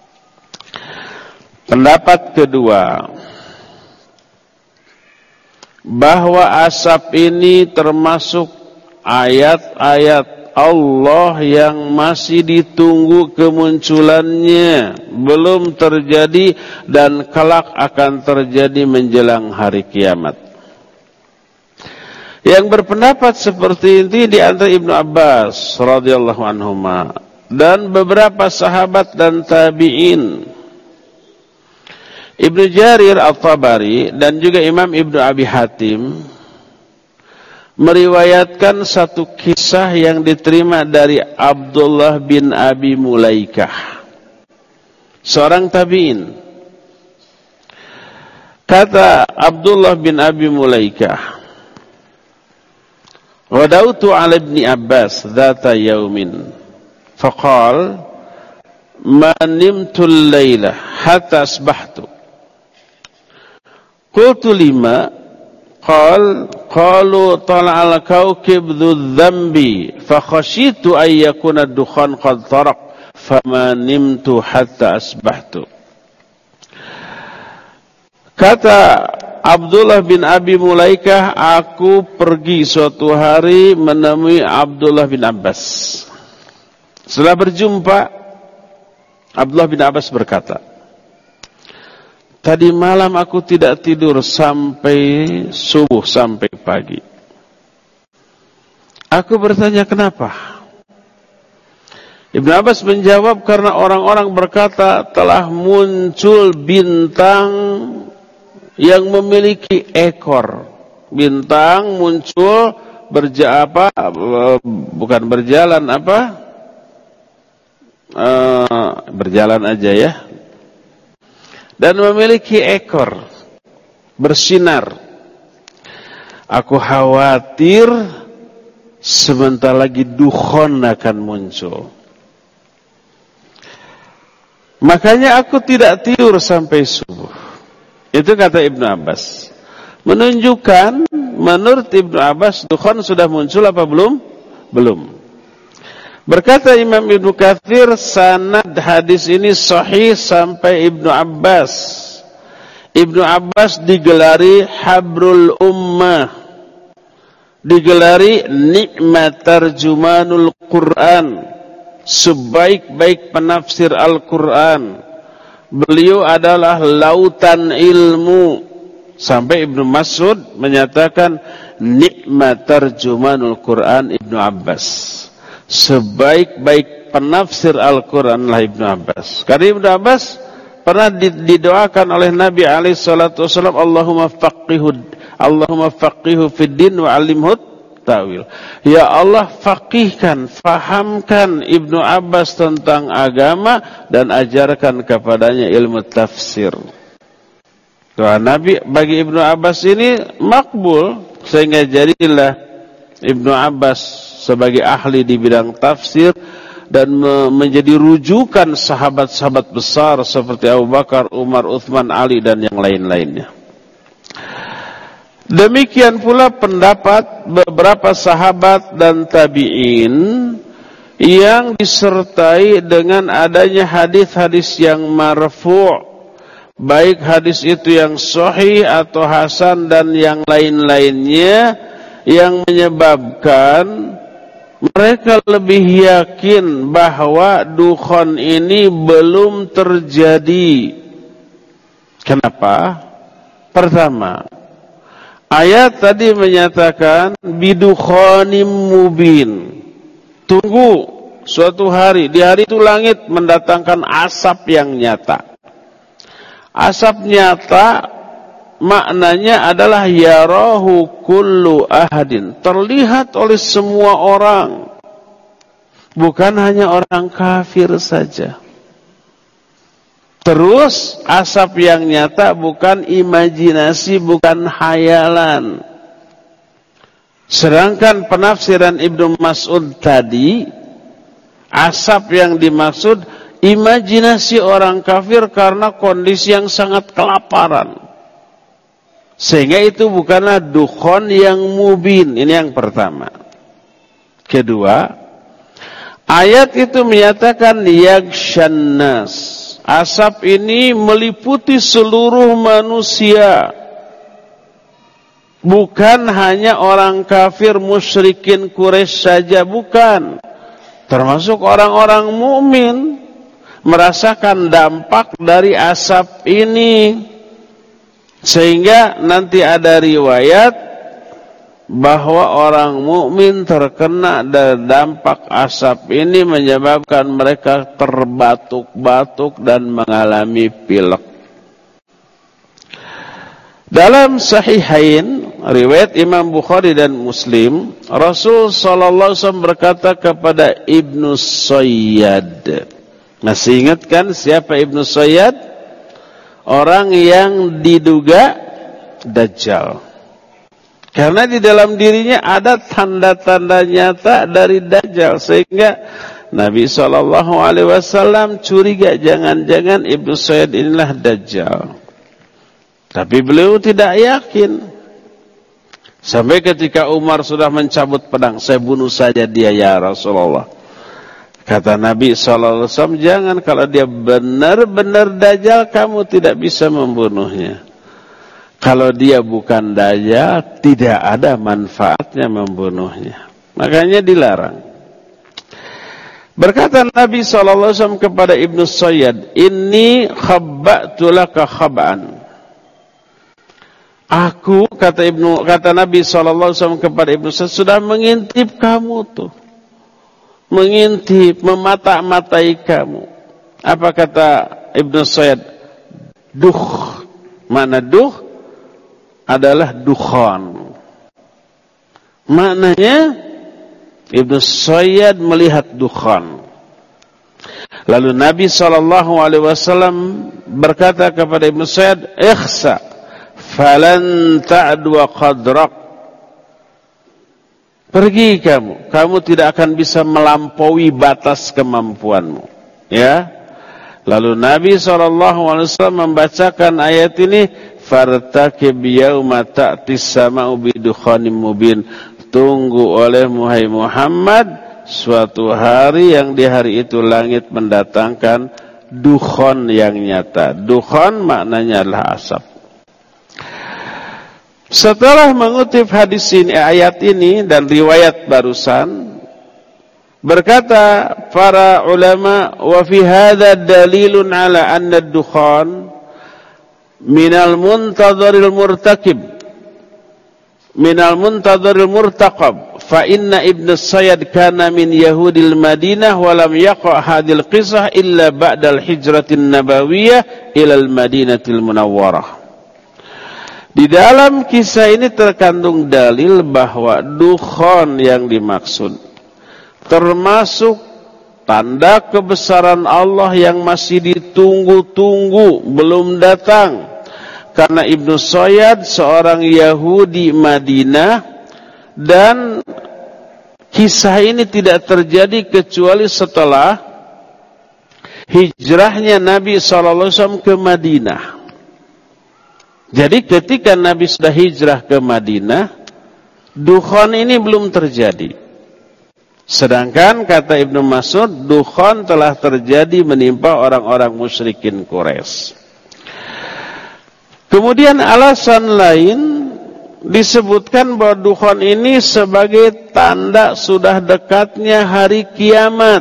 Pendapat kedua, bahwa asap ini termasuk ayat-ayat Allah yang masih ditunggu kemunculannya, belum terjadi dan kelak akan terjadi menjelang hari kiamat. Yang berpendapat seperti ini di antara Ibnu Abbas radhiyallahu anhuma dan beberapa sahabat dan tabi'in, Ibnu Jarir At-Tabari dan juga Imam Ibnu Abi Hatim meriwayatkan satu kisah yang diterima dari Abdullah bin Abi Mulaikah, seorang tabi'in. Kata Abdullah bin Abi Mulaikah, "Ghadawtu 'ala Ibni Abbas dhata yaumin, faqal ma nimtu al-laila hatta asbahtu. Qultu lima, qal qalu tala'al kawkib dhu dhambi fa khashitu an yakuna ad-dukhan qad taraq fama nimtu hatta asbahtu." Kata Abdullah bin Abi Mulaikah, aku pergi suatu hari menemui Abdullah bin Abbas. Setelah berjumpa, Abdullah bin Abbas berkata, "Tadi malam aku tidak tidur sampai subuh, sampai pagi." Aku bertanya, "Kenapa?" Ibnu Abbas menjawab, "Karena orang-orang berkata telah muncul bintang yang memiliki ekor." Bintang muncul berja apa? Bukan berjalan apa? Uh, berjalan aja ya. Dan memiliki ekor, bersinar. Aku khawatir sebentar lagi dukhon akan muncul. Makanya aku tidak tidur sampai subuh. Itu kata Ibnu Abbas. Menunjukkan menurut Ibnu Abbas dukhon sudah muncul apa belum? Belum. Berkata Imam Ibnu Katsir, sanad hadis ini sahih sampai Ibnu Abbas. Ibnu Abbas digelari habrul ummah, digelari nikmat tarjumanul Quran, sebaik-baik penafsir Al-Quran. Beliau adalah lautan ilmu. Sampai Ibnu Mas'ud menyatakan nikmat tarjumanul Quran Ibnu Abbas. Sebaik-baik penafsir Al-Quran lah Ibnu Abbas. Karena Ibnu Abbas pernah didoakan oleh Nabi alaihi salatu wasallam, Allahumma faqihu Allahumma faqihu fid din wa 'allimhu ta'wil. Ya Allah, faqihkan, fahamkan Ibnu Abbas tentang agama dan ajarkan kepadanya ilmu tafsir. Doa Nabi bagi Ibnu Abbas ini makbul, sehingga jadilah Ibnu Abbas sebagai ahli di bidang tafsir dan menjadi rujukan sahabat-sahabat besar seperti Abu Bakar, Umar, Uthman, Ali dan yang lain-lainnya. Demikian pula pendapat beberapa sahabat dan tabi'in yang disertai dengan adanya hadis-hadis yang marfu', baik hadis itu yang sahih atau hasan dan yang lain-lainnya, yang menyebabkan mereka lebih yakin bahwa dukhon ini belum terjadi. Kenapa? Pertama, ayat tadi menyatakan bidukhonim mubin. Tunggu suatu hari, di hari itu langit mendatangkan asap yang nyata. Asap nyata maknanya adalah yarahu kullu ahadin, terlihat oleh semua orang, bukan hanya orang kafir saja. Terus asap yang nyata bukan imajinasi, bukan hayalan. Sedangkan penafsiran Ibnu Mas'ud tadi, asap yang dimaksud imajinasi orang kafir karena kondisi yang sangat kelaparan. Sehingga itu bukanlah dukhon yang mubin. Ini yang pertama. Kedua, ayat itu menyatakan yaghshan nas, Asap ini meliputi seluruh manusia. Bukan hanya orang kafir musyrikin Quraisy saja, bukan. Termasuk orang-orang mukmin merasakan dampak dari asap ini. Sehingga nanti ada riwayat bahwa orang mukmin terkena dari dampak asap ini menyebabkan mereka terbatuk-batuk dan mengalami pilek. Dalam Sahihain, riwayat Imam Bukhari dan Muslim, Rasul sallallahu alaihi wasallam berkata kepada Ibnu Sayyad. Masih ingat kan siapa Ibnu Sayyad? Orang yang diduga Dajjal. Karena di dalam dirinya ada tanda-tanda nyata dari Dajjal. Sehingga Nabi shallallahu alaihi wasallam curiga jangan-jangan Ibnu Sayyad inilah Dajjal. Tapi beliau tidak yakin. Sampai ketika Umar sudah mencabut pedang, saya bunuh saja dia ya Rasulullah. Kata Nabi shallallahu alaihi wasallam, jangan, kalau dia benar-benar Dajjal kamu tidak bisa membunuhnya. Kalau dia bukan Dajjal, tidak ada manfaatnya membunuhnya. Makanya dilarang. Berkata Nabi shallallahu alaihi wasallam kepada Ibnu Sayyad, Inni khabba'tu laka khab'an. Aku, kata Ibnu, kata Nabi shallallahu alaihi wasallam kepada Ibnu Sayyad, sudah mengintip kamu tuh. Mengintip, memata-matai kamu. Apa kata Ibnu Sayyad? Duh. Mana duh? Adalah dukhan. Maknanya Ibnu Sayyad melihat dukhan. Lalu Nabi shallallahu alaihi wasallam berkata kepada Ibnu Sayyad, ikhsa falan ta'dwa qadrak. Pergi kamu, kamu tidak akan bisa melampaui batas kemampuanmu. Ya. Lalu Nabi shallallahu alaihi wasallam membacakan ayat ini, fartakib yauma ta'tis sama'u bidukhanim mubin. Tunggu oleh Muhammad Muhammad suatu hari yang di hari itu langit mendatangkan dukhan yang nyata. Dukhan maknanya adalah asap. Setelah mengutip hadis ini, ayat ini dan riwayat barusan, berkata para ulama, wa fi hadza dalilun ala anna ad-dukhan minal muntadharil murtakib minal muntadharil murtaqab fa inna Ibnu Sayyad kana min yahudil Madinah wa lam yaqa hadhil qisah illa ba'dal hijratin nabawiyah ilal Madinatil Munawwarah. Di dalam kisah ini terkandung dalil bahwa dukhan yang dimaksud termasuk tanda kebesaran Allah yang masih ditunggu-tunggu belum datang. Karena Ibnu Sayyad seorang Yahudi Madinah, dan kisah ini tidak terjadi kecuali setelah hijrahnya Nabi shallallahu alaihi wasallam ke Madinah. Jadi ketika Nabi sudah hijrah ke Madinah, dukhan ini belum terjadi. Sedangkan kata Ibnu Mas'ud, dukhan telah terjadi menimpa orang-orang musyrikin Quraisy. Kemudian alasan lain disebutkan bahwa dukhan ini sebagai tanda sudah dekatnya hari kiamat.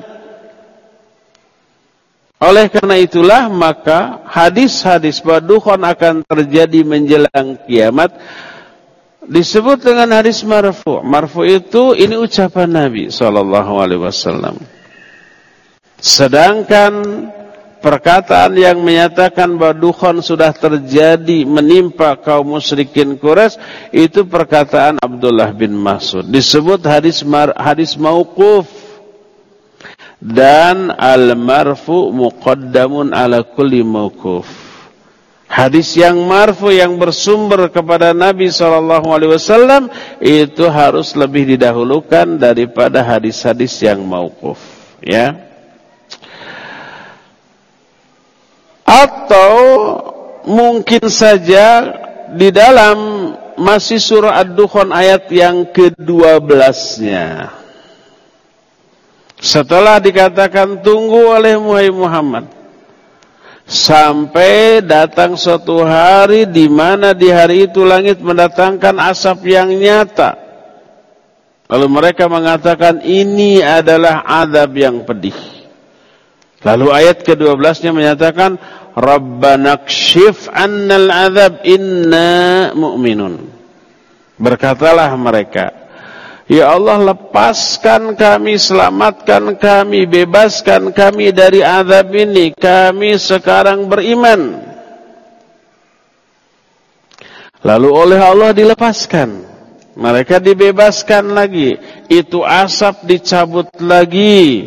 Oleh karena itulah maka hadis-hadis bahwa dukhan akan terjadi menjelang kiamat disebut dengan hadis marfu. Marfu itu ini ucapan Nabi shallallahu alaihi wasallam. Sedangkan perkataan yang menyatakan bahwa dukhan sudah terjadi menimpa kaum musyrikin Quraisy itu perkataan Abdullah bin Mas'ud. Disebut hadis mar, hadis mauquf. Dan al-marfu muqaddamun ala kulli mauquf. Hadis yang marfu yang bersumber kepada Nabi shallallahu alaihi wasallam itu harus lebih didahulukan daripada hadis-hadis yang mauquf, ya. Atau mungkin saja di dalam masih surah Ad-Dukhan ayat yang kedua belasnya, setelah dikatakan tunggu oleh Muhammad Sampai datang suatu hari di mana di hari itu langit mendatangkan asap yang nyata. Lalu mereka mengatakan ini adalah azab yang pedih. Lalu ayat kedua belasnya menyatakan Rabbana kshif annal azab inna mu'minun. Berkatalah mereka, ya Allah, lepaskan kami, selamatkan kami, bebaskan kami dari azab ini, kami sekarang beriman. Lalu oleh Allah dilepaskan, mereka dibebaskan lagi, itu asap dicabut lagi.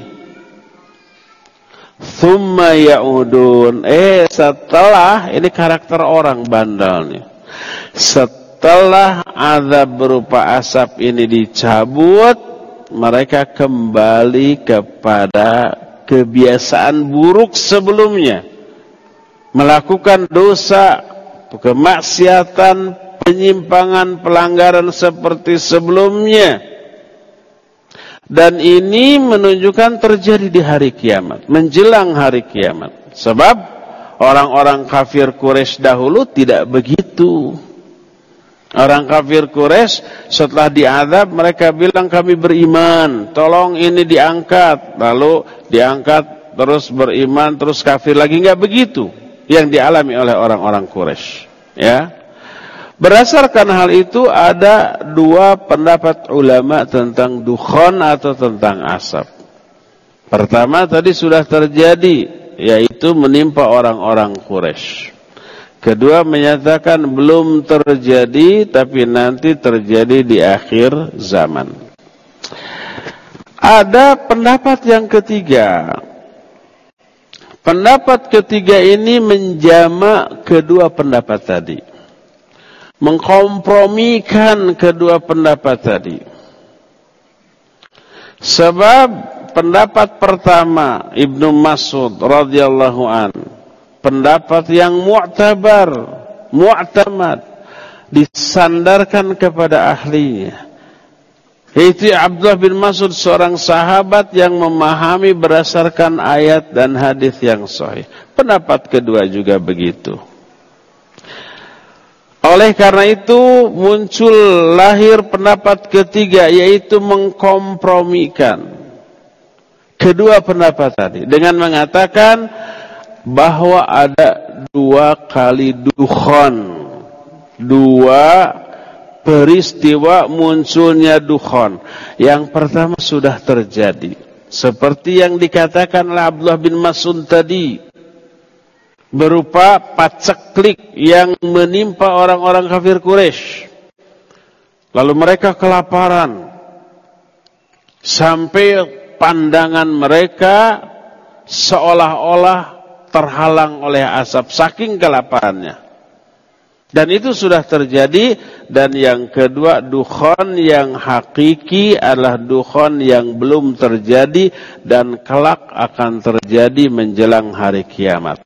Thumma ya'udun. Eh setelah, ini karakter orang bandal nih. Setelah azab berupa asap ini dicabut, mereka kembali kepada kebiasaan buruk sebelumnya. Melakukan dosa, kemaksiatan, penyimpangan, pelanggaran seperti sebelumnya. Dan ini menunjukkan terjadi di hari kiamat, menjelang hari kiamat. Sebab orang-orang kafir Quraisy dahulu tidak begitu. Orang kafir Quraisy setelah diazab mereka bilang kami beriman, tolong ini diangkat. Lalu diangkat, terus beriman, terus kafir lagi. Enggak begitu yang dialami oleh orang-orang Quraisy. Ya. Berdasarkan hal itu ada dua pendapat ulama tentang dukhan atau tentang asap. Pertama tadi sudah terjadi, yaitu menimpa orang-orang Quraisy. Kedua menyatakan belum terjadi, tapi nanti terjadi di akhir zaman. Ada pendapat yang ketiga. Pendapat ketiga ini menjamak kedua pendapat tadi, mengkompromikan kedua pendapat tadi. Sebab pendapat pertama Ibnu Mas'ud radhiyallahu an, pendapat yang mu'tabar, mu'tamad, disandarkan kepada ahlinya. Itu Abdullah bin Mas'ud, seorang sahabat yang memahami berdasarkan ayat dan hadis yang sahih. Pendapat kedua juga begitu. Oleh karena itu muncul lahir pendapat ketiga, yaitu mengkompromikan kedua pendapat tadi dengan mengatakan bahwa ada dua kali dukhan, dua peristiwa munculnya dukhan. Yang pertama sudah terjadi, seperti yang dikatakan oleh Abdullah bin Mas'ud tadi, berupa paceklik yang menimpa orang-orang kafir Quraisy. Lalu mereka kelaparan sampai pandangan mereka seolah-olah terhalang oleh asap saking kelaparannya. Dan itu sudah terjadi. Dan yang kedua, dukhan yang hakiki adalah dukhan yang belum terjadi dan kelak akan terjadi menjelang hari kiamat.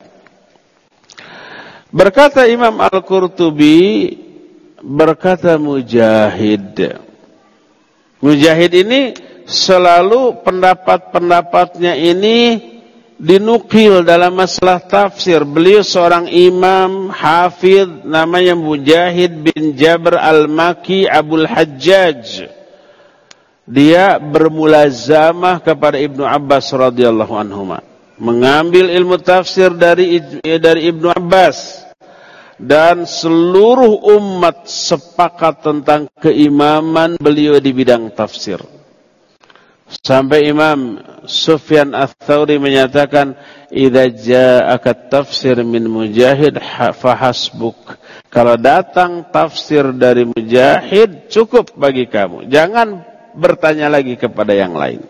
Berkata Imam Al-Qurtubi, berkata Mujahid. Mujahid ini selalu pendapat-pendapatnya ini dinukil dalam masalah tafsir. Beliau seorang imam hafidh namanya Mujahid bin Jabr Al-Maki Abul Hajjaj. Dia bermulazamah kepada Ibnu Abbas radhiyallahu anhuma, mengambil ilmu tafsir dari dari Ibnu Abbas. Dan seluruh umat sepakat tentang keimaman beliau di bidang tafsir. Sampai Imam Sufyan Ats-Tsauri menyatakan, "Idza ja'aka tafsir min Mujahid fahasbuk." Kalau datang tafsir dari Mujahid, cukup bagi kamu. Jangan bertanya lagi kepada yang lain.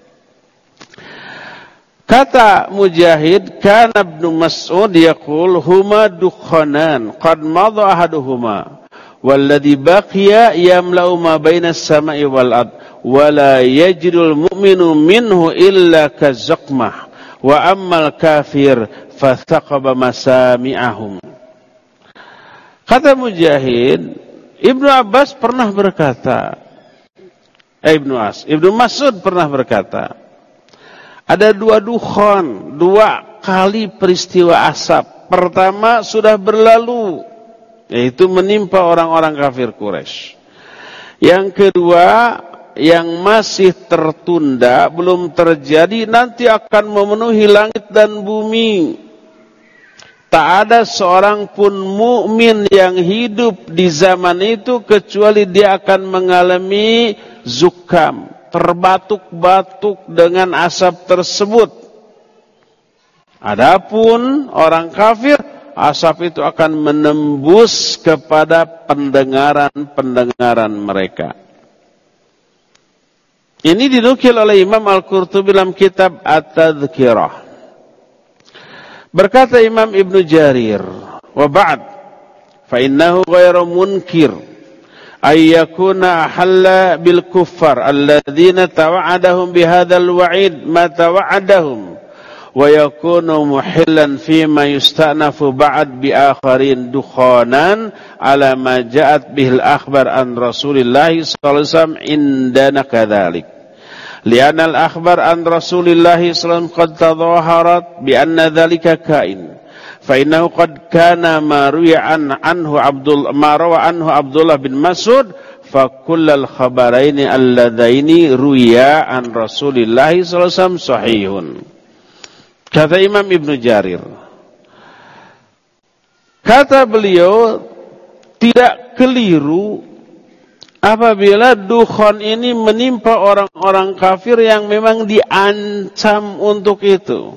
Kata Mujahid, kana Ibnu Mas'ud yaqul huma dukhanan qad madha ahaduhuma walladhi baqiya yamla'u ma baina as-sama'i wal ard wa la yajidul mu'minu minhu illa kazaqmah wa ammal kafir fathaqaba masami'ahum. Kata Mujahid, Ibnu Abbas pernah berkata, eh, Ibnu As, Ibnu Mas'ud pernah berkata, ada dua dukhan, dua kali peristiwa asap. Pertama sudah berlalu, yaitu menimpa orang-orang kafir Quraisy. Yang kedua, yang masih tertunda, belum terjadi, nanti akan memenuhi langit dan bumi. Tak ada seorang pun mukmin yang hidup di zaman itu kecuali dia akan mengalami zukam, terbatuk-batuk dengan asap tersebut. Adapun orang kafir, asap itu akan menembus kepada pendengaran-pendengaran mereka. Ini dinukil oleh Imam Al-Qurtubi dalam kitab At-Tadhkirah. Berkata Imam Ibn Jarir, wa ba'd, fa innahu ghairu munkir ay yakuna ahalla bil kuffar alladhina tawa'adahum bihadzal wa'id ma tawa'adahum wa yakunu muhillan fima yusta'nafu ba'd bi akharin dukhanan ala ma ja'at bihil akhbar an Rasulillah sallallahu alaihi wasallam indana kadzalik. لأن الأخبار عن رسول الله صلى الله عليه وسلم قد تظاهرت بأن ذلك كائن فإنه قد كان ما روي عنه عبد ما روى عنه عبد الله بن مسعود فكل الخبرين اللذين رويا عن رسول الله صلى الله عليه وسلم صحيح. Kata Imam Ibn Jarir, kata beliau, tidak keliru apabila dukhon ini menimpa orang-orang kafir yang memang diancam untuk itu.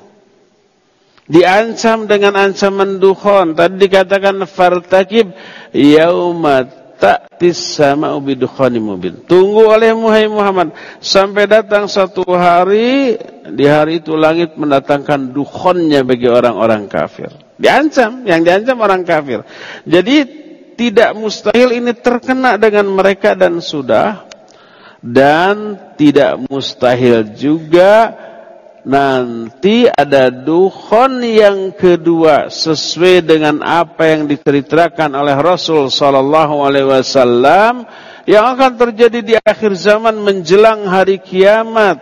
Diancam dengan ancaman dukhon. Tadi dikatakan fartakib yauma ta'tis sama'u bidukhani mubin. Tunggu olehmu hai Muhammad sampai datang satu hari, di hari itu langit mendatangkan dukhonnya bagi orang-orang kafir. Diancam, yang diancam orang kafir. Jadi tidak mustahil ini terkena dengan mereka dan sudah. Dan tidak mustahil juga nanti ada dukhon yang kedua sesuai dengan apa yang diceritakan oleh Rasul sallallahu alaihi wasallam yang akan terjadi di akhir zaman menjelang hari kiamat.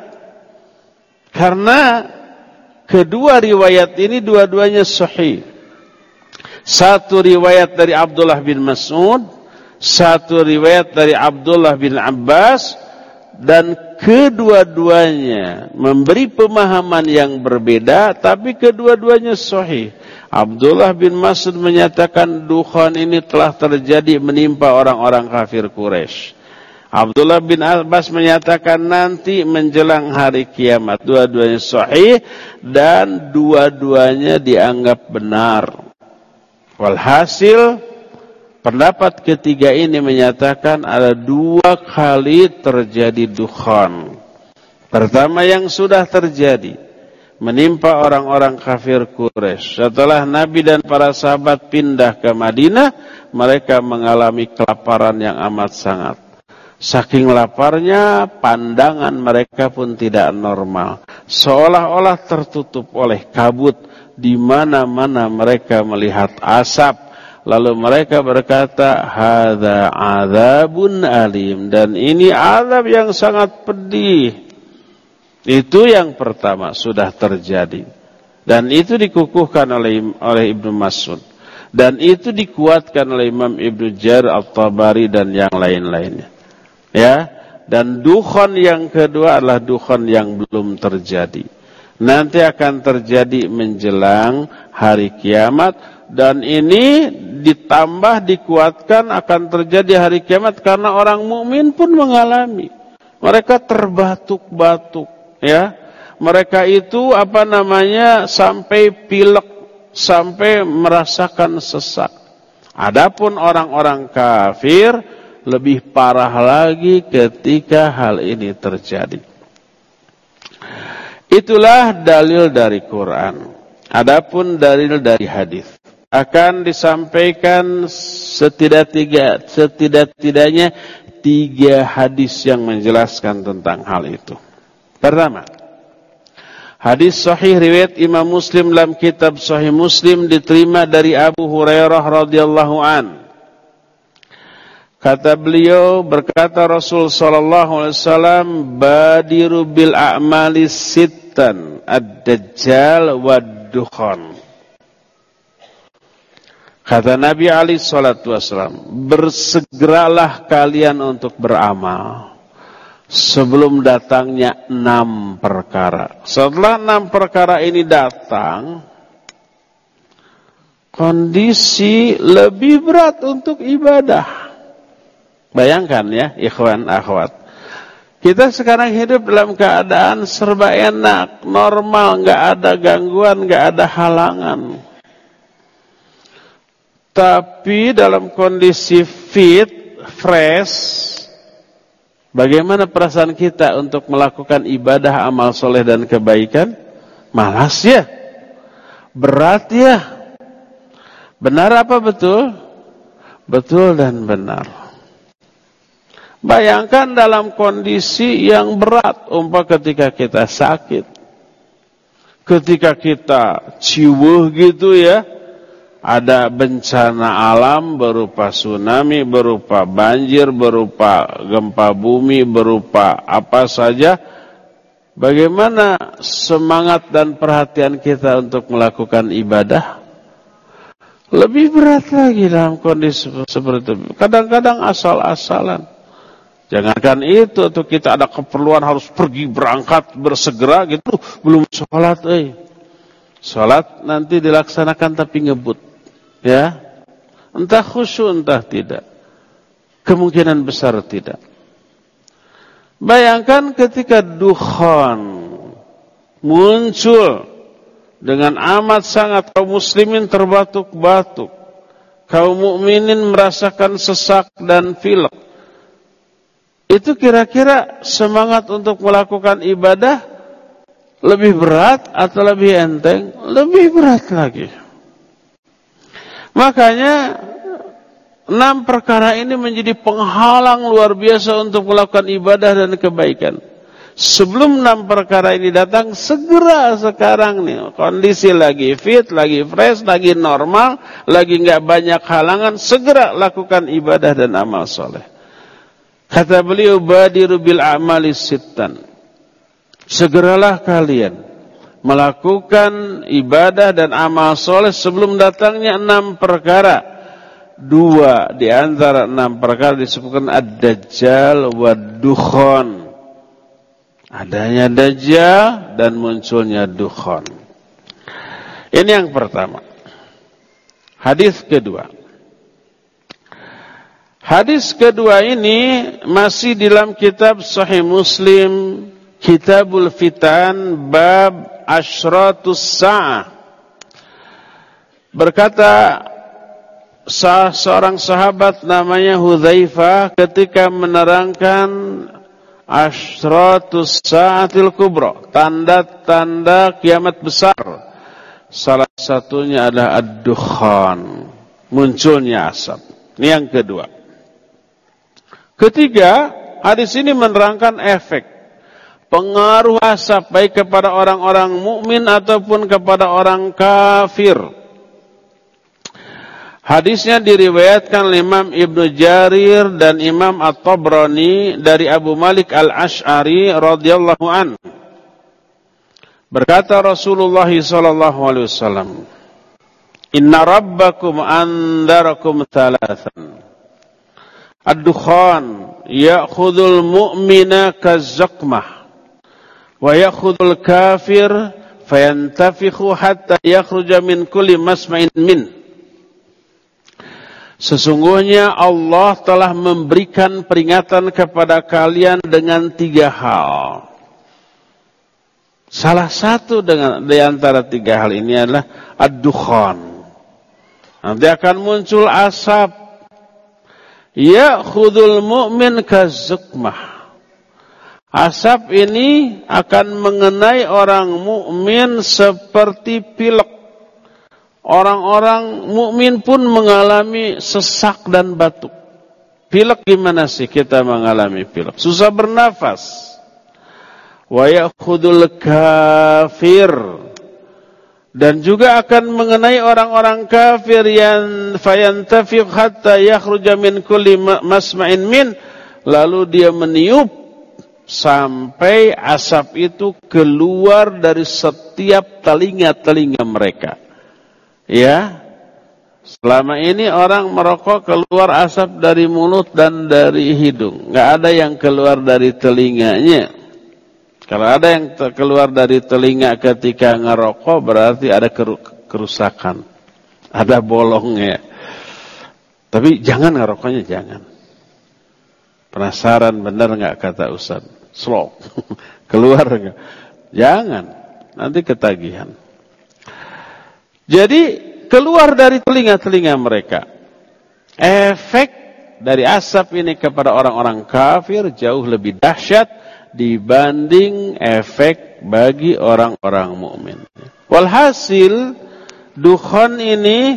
Karena kedua riwayat ini dua-duanya sahih. Satu riwayat dari Abdullah bin Mas'ud, satu riwayat dari Abdullah bin Abbas, dan kedua-duanya memberi pemahaman yang berbeda, tapi kedua-duanya sahih. Abdullah bin Mas'ud menyatakan dukhon ini telah terjadi menimpa orang-orang kafir Quraisy. Abdullah bin Abbas menyatakan nanti menjelang hari kiamat. Dua-duanya sahih dan dua-duanya dianggap benar. Walhasil, pendapat ketiga ini menyatakan ada dua kali terjadi dukhon. Pertama yang sudah terjadi, menimpa orang-orang kafir Quraisy. Setelah Nabi dan para sahabat pindah ke Madinah, mereka mengalami kelaparan yang amat sangat. Saking laparnya, pandangan mereka pun tidak normal. Seolah-olah tertutup oleh kabut. Di mana-mana mereka melihat asap. Lalu mereka berkata, hadza adzabun alim. Dan ini azab yang sangat pedih. Itu yang pertama sudah terjadi. Dan itu dikukuhkan oleh oleh Ibnu Mas'ud. Dan itu dikuatkan oleh Imam Ibnu Jarir At-Tabari dan yang lain-lainnya. Ya, dan dukhon yang kedua adalah dukhon yang belum terjadi. Nanti akan terjadi menjelang hari kiamat. Dan ini ditambah, dikuatkan akan terjadi hari kiamat karena orang mukmin pun mengalami. Mereka terbatuk-batuk, ya. Mereka itu apa namanya sampai pilek, sampai merasakan sesak. Adapun orang-orang kafir lebih parah lagi ketika hal ini terjadi. Itulah dalil dari Quran. Adapun dalil dari hadis akan disampaikan setidak-tiga, setidak-tidaknya tiga hadis yang menjelaskan tentang hal itu. Pertama, hadis sahih riwayat Imam Muslim dalam kitab Sahih Muslim diterima dari Abu Hurairah radhiyallahu an. Kata beliau, berkata Rasul sallallahu alaihi wasallam, badiru bil a'mali sit sittan ad-dajjal wad-dukhan. Kata Nabi alaihi salatu wassalam, bersegeralah kalian untuk beramal sebelum datangnya enam perkara. Setelah enam perkara ini datang, kondisi lebih berat untuk ibadah. Bayangkan ya, ikhwan akhwat. Kita sekarang hidup dalam keadaan serba enak, normal, nggak ada gangguan, nggak ada halangan. Tapi dalam kondisi fit, fresh, bagaimana perasaan kita untuk melakukan ibadah, amal soleh dan kebaikan? Malas ya? Berat ya? Benar apa betul? Betul dan benar. Bayangkan dalam kondisi yang berat, umpama ketika kita sakit, ketika kita ciwuh gitu ya, ada bencana alam berupa tsunami, berupa banjir, berupa gempa bumi, berupa apa saja. Bagaimana semangat dan perhatian kita untuk melakukan ibadah? Lebih berat lagi dalam kondisi seperti itu. Kadang-kadang asal-asalan. Jangankan itu, tuh kita ada keperluan harus pergi berangkat bersegera gitu, belum sholat, eh. Sholat nanti dilaksanakan tapi ngebut. Ya, entah khusyuk entah tidak, kemungkinan besar tidak. Bayangkan ketika dukhan muncul dengan amat sangat, kaum muslimin terbatuk-batuk, kaum mukminin merasakan sesak dan pilek. Itu kira-kira semangat untuk melakukan ibadah lebih berat atau lebih enteng? Lebih berat lagi. Makanya enam perkara ini menjadi penghalang luar biasa untuk melakukan ibadah dan kebaikan. Sebelum enam perkara ini datang, segera sekarang nih, kondisi lagi fit, lagi fresh, lagi normal, lagi nggak banyak halangan, segera lakukan ibadah dan amal soleh. Kata beliau, badiru bil a'mali sittan. Segeralah kalian melakukan ibadah dan amal soleh sebelum datangnya enam perkara. Dua di antara enam perkara disebutkan ad-dajjal wad-dukhan. Adanya dajjal dan munculnya dukhan. Ini yang pertama. Hadis kedua. Hadis kedua ini masih dalam kitab Sahih Muslim, Kitabul Fitan, bab Ashratus Sa'ah. Berkata seorang sahabat namanya Hudzaifah ketika menerangkan Ashratus Sa'atil Kubra, tanda-tanda kiamat besar. Salah satunya adalah ad-dukhan, munculnya asap. Ini yang kedua. Ketiga, hadis ini menerangkan efek pengaruh asap baik kepada orang-orang mukmin ataupun kepada orang kafir. Hadisnya diriwayatkan oleh Imam Ibnu Jarir dan Imam At-Tabrani dari Abu Malik Al-Asy'ari radhiyallahu an. Berkata Rasulullah sallallahu alaihi wasallam, "Inna rabbakum andarakum thalathan. Ad-dukhan ya'khudhul mu'mina kaz-zakmah. Wa ya'khudul kafir fayantafikhu hatta yakhruja min kulli masma'in min." Sesungguhnya Allah telah memberikan peringatan kepada kalian dengan tiga hal. Salah satu dengan di antara tiga hal ini adalah ad-dukhan. Nanti akan muncul asap. Ya'khudul mu'min kaz-zakmah. Asap ini akan mengenai orang mukmin seperti pilek. Orang-orang mukmin pun mengalami sesak dan batuk. Pilek gimana sih kita mengalami pilek? Susah bernafas. Wa ya'khudul kafir. Dan juga akan mengenai orang-orang kafir yang fayantafiq hatta yakhruja min kulli masma'in min. Lalu dia meniup sampai asap itu keluar dari setiap telinga-telinga mereka. Ya, selama ini orang merokok keluar asap dari mulut dan dari hidung, nggak ada yang keluar dari telinganya. Kalau ada yang keluar dari telinga ketika ngerokok berarti ada kerusakan, ada bolongnya. Tapi jangan ngerokoknya, jangan. Penasaran benar nggak kata Ustaz? Slow, keluar nggak? Jangan, nanti ketagihan. Jadi keluar dari telinga-telinga mereka. Efek dari asap ini kepada orang-orang kafir jauh lebih dahsyat dibanding efek bagi orang-orang mukmin. Walhasil, dukhan ini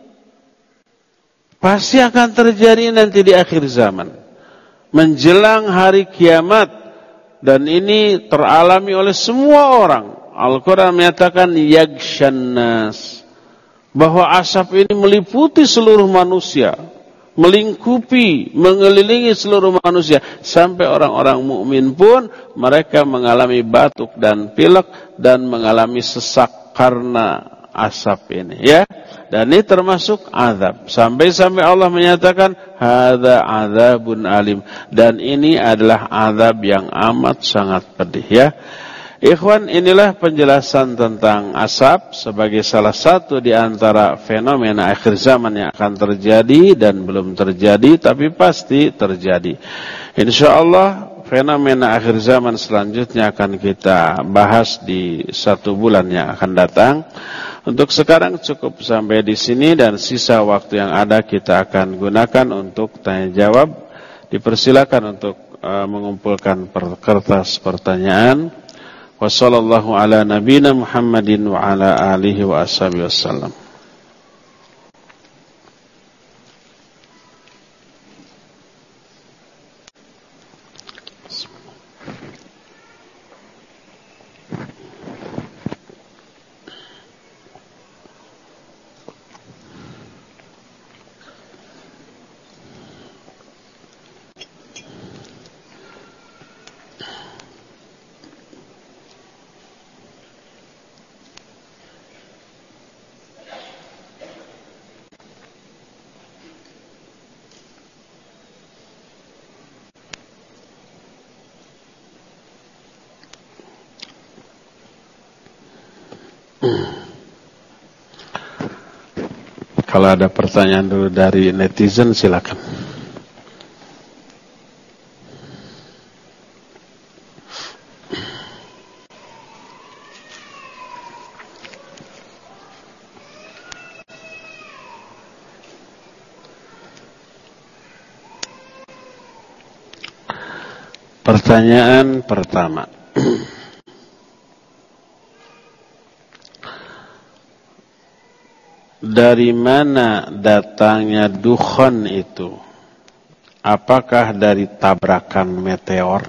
pasti akan terjadi nanti di akhir zaman, menjelang hari kiamat, dan ini teralami oleh semua orang. Al-Quran menyatakan yaghshan nas, bahwa asap ini meliputi seluruh manusia, melingkupi, mengelilingi seluruh manusia, sampai orang-orang mukmin pun mereka mengalami batuk dan pilek dan mengalami sesak karena asap ini, ya. Dan ini termasuk azab. Sampai-sampai Allah menyatakan hadza adzabun alim, dan ini adalah azab yang amat sangat pedih, ya. Ikhwan, inilah penjelasan tentang asap sebagai salah satu di antara fenomena akhir zaman yang akan terjadi dan belum terjadi, tapi pasti terjadi. Insyaallah fenomena akhir zaman selanjutnya akan kita bahas di satu bulan yang akan datang. Untuk sekarang cukup sampai di sini, dan sisa waktu yang ada kita akan gunakan untuk tanya jawab. Dipersilakan untuk uh, mengumpulkan kertas pertanyaan. Wassallallahu ala nabiyina Muhammadin wa ala alihi wa ashabihi wassalam. Kalau ada pertanyaan dulu dari netizen, silakan. Pertanyaan pertama. Dari mana datangnya dukhan itu? Apakah dari tabrakan meteor?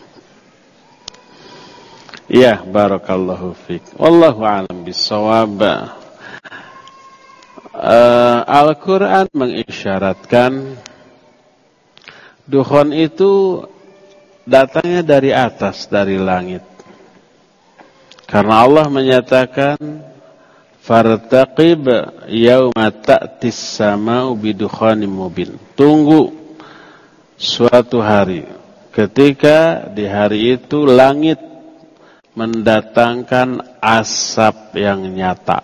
Ya, barakallahu fiik. Wallahu a'lam bissawab. Uh, Al-Quran mengisyaratkan dukhan itu datangnya dari atas, dari langit. Karena Allah menyatakan fartaqib yauma ta'tis sama'u bidukhanin mubin. Tunggu suatu hari ketika di hari itu langit mendatangkan asap yang nyata.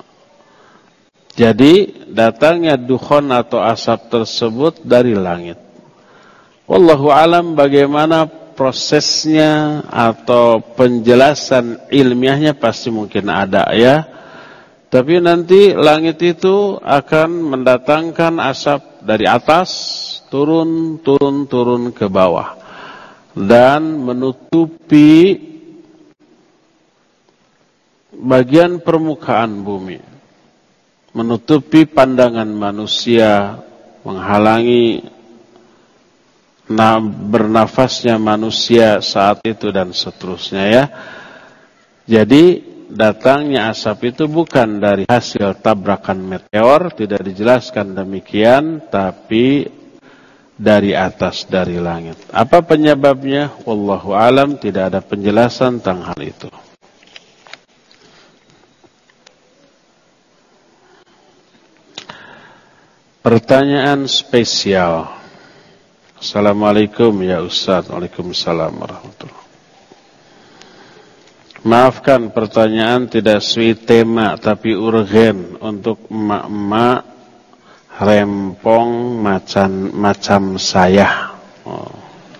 Jadi datangnya dukhan atau asap tersebut dari langit. Wallahu alam bagaimana prosesnya atau penjelasan ilmiahnya pasti mungkin ada, ya. Tapi nanti langit itu akan mendatangkan asap dari atas, turun, turun, turun ke bawah. Dan menutupi bagian permukaan bumi. Menutupi pandangan manusia, menghalangi bernafasnya manusia saat itu dan seterusnya, ya. Jadi datangnya asap itu bukan dari hasil tabrakan meteor, tidak dijelaskan demikian, tapi dari atas, dari langit. Apa penyebabnya? Wallahu alam, tidak ada penjelasan tentang hal itu. Pertanyaan spesial. Assalamualaikum ya Ustaz. Waalaikumsalam warahmatullahi. Maafkan pertanyaan tidak sesuai tema tapi urgen untuk emak-emak rempong macam macam saya. Oh.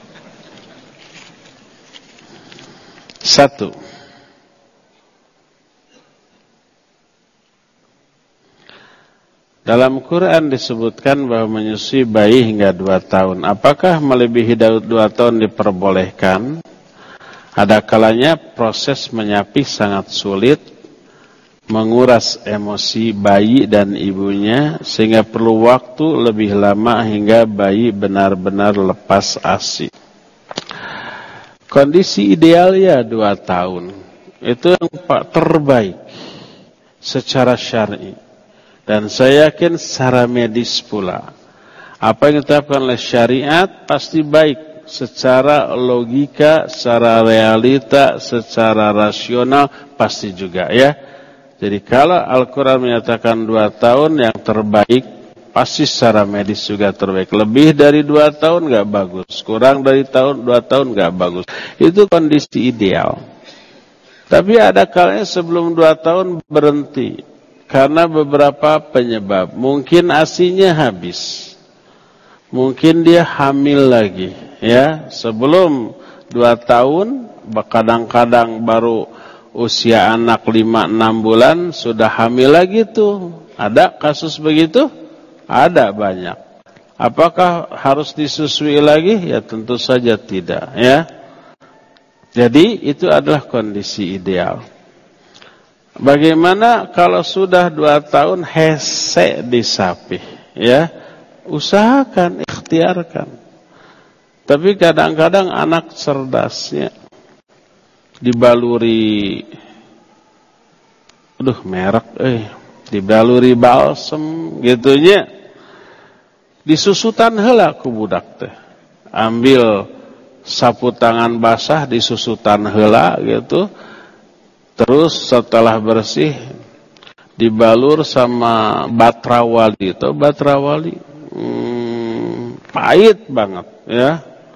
Satu. Dalam Quran disebutkan bahwa menyusui bayi hingga dua tahun. Apakah melebihi dua tahun diperbolehkan? Ada kalanya proses menyapih sangat sulit, menguras emosi bayi dan ibunya, sehingga perlu waktu lebih lama hingga bayi benar-benar lepas A S I. Kondisi idealnya dua tahun. Itu yang terbaik secara syar'i. Dan saya yakin secara medis pula. Apa yang ditetapkan oleh syariat pasti baik. Secara logika, secara realita, secara rasional pasti juga ya. Jadi kalau Al-Quran menyatakan dua tahun yang terbaik, pasti secara medis juga terbaik. Lebih dari dua tahun nggak bagus, kurang dari tahun dua tahun nggak bagus. Itu kondisi ideal. Tapi ada kalanya sebelum dua tahun berhenti karena beberapa penyebab. Mungkin A S I-nya habis, mungkin dia hamil lagi. Ya, sebelum dua tahun, kadang-kadang baru usia anak lima enam bulan sudah hamil lagi tuh. Ada kasus begitu? Ada banyak. Apakah harus disusui lagi? Ya tentu saja tidak, ya. Jadi itu adalah kondisi ideal. Bagaimana kalau sudah dua tahun hese disapih, ya? Usahakan, ikhtiarkan. Tapi kadang-kadang anak cerdasnya dibaluri, aduh merek, eh, dibaluri balsem, gitunya, disusutan heula ku budak teh, ambil sapu tangan basah disusutan heula gitu, terus setelah bersih dibalur sama batrawali, itu batrawali, hmm, pahit banget, ya.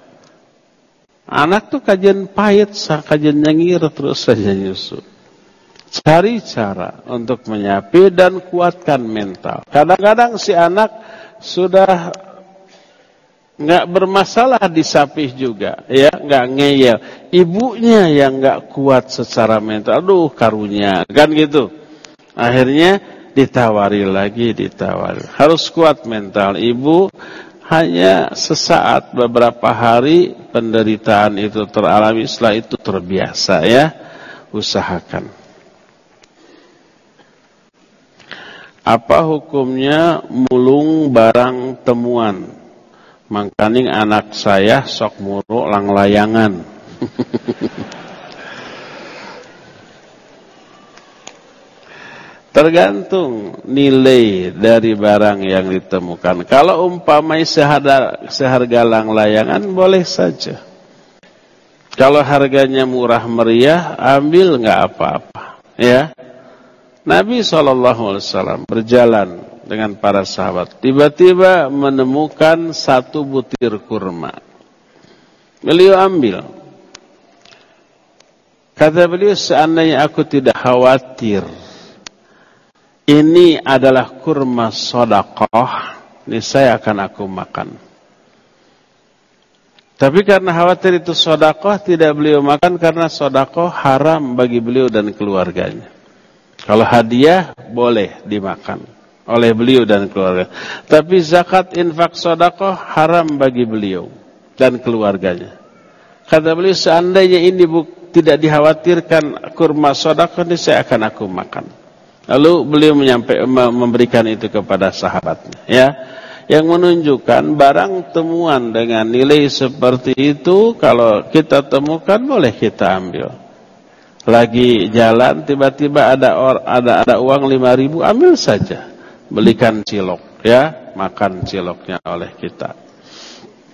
Anak tuh kajian pahit, kajian nyengir terus saja nyusu. Cari cara untuk menyapi dan kuatkan mental. Kadang-kadang si anak sudah nggak bermasalah disapih juga, ya nggak ngeyel. Ibunya yang nggak kuat secara mental, aduh karunya, kan gitu. Akhirnya ditawari lagi, ditawari. Harus kuat mental ibu. Hanya sesaat, beberapa hari penderitaan itu teralami, setelah itu terbiasa, ya. Usahakan. Apa hukumnya mulung barang temuan? Mangkaning anak saya sok muru lang layangan. Tergantung nilai dari barang yang ditemukan. Kalau umpamai seharga, seharga lang layangan boleh saja. Kalau harganya murah meriah, ambil nggak apa-apa. Ya, Nabi shallallahu alaihi wasallam berjalan dengan para sahabat. Tiba-tiba menemukan satu butir kurma. Beliau ambil. Kata beliau, seandainya aku tidak khawatir ini adalah kurma sedekah, niscaya akan aku makan. Tapi karena khawatir itu sedekah, tidak beliau makan karena sedekah haram bagi beliau dan keluarganya. Kalau hadiah boleh dimakan oleh beliau dan keluarga. Tapi zakat, infak, sedekah haram bagi beliau dan keluarganya. Kata beliau, seandainya ini tidak dikhawatirkan kurma sedekah, niscaya akan aku makan. Lalu beliau menyampaikan, memberikan itu kepada sahabatnya, ya, yang menunjukkan barang temuan dengan nilai seperti itu kalau kita temukan boleh kita ambil. Lagi jalan tiba-tiba ada or, ada ada uang lima ribu, ambil saja, belikan cilok, ya, makan ciloknya oleh kita.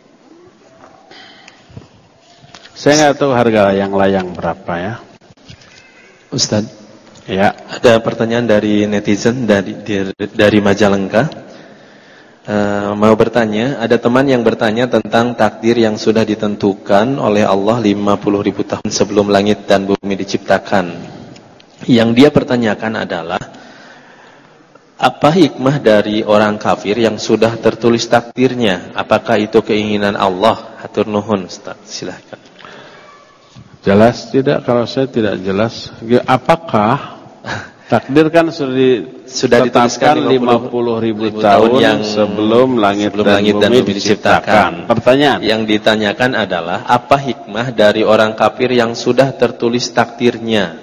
Saya nggak tahu harga layang-layang berapa ya. Ustaz, ya. Ada pertanyaan dari netizen dari dari, dari Majalengka. Uh, mau bertanya, ada teman yang bertanya tentang takdir yang sudah ditentukan oleh Allah lima puluh ribu tahun sebelum langit dan bumi diciptakan. Yang dia pertanyakan adalah, apa hikmah dari orang kafir yang sudah tertulis takdirnya? Apakah itu keinginan Allah? Hatur nuhun, Ustaz. Silahkan. Jelas tidak? Kalau saya tidak jelas. Apakah takdir kan sudah, di, sudah ditetapkan lima puluh ribu tahun yang sebelum langit, sebelum dan, langit bumi dan bumi diciptakan. diciptakan. Pertanyaan yang ditanyakan adalah, apa hikmah dari orang kafir yang sudah tertulis takdirnya?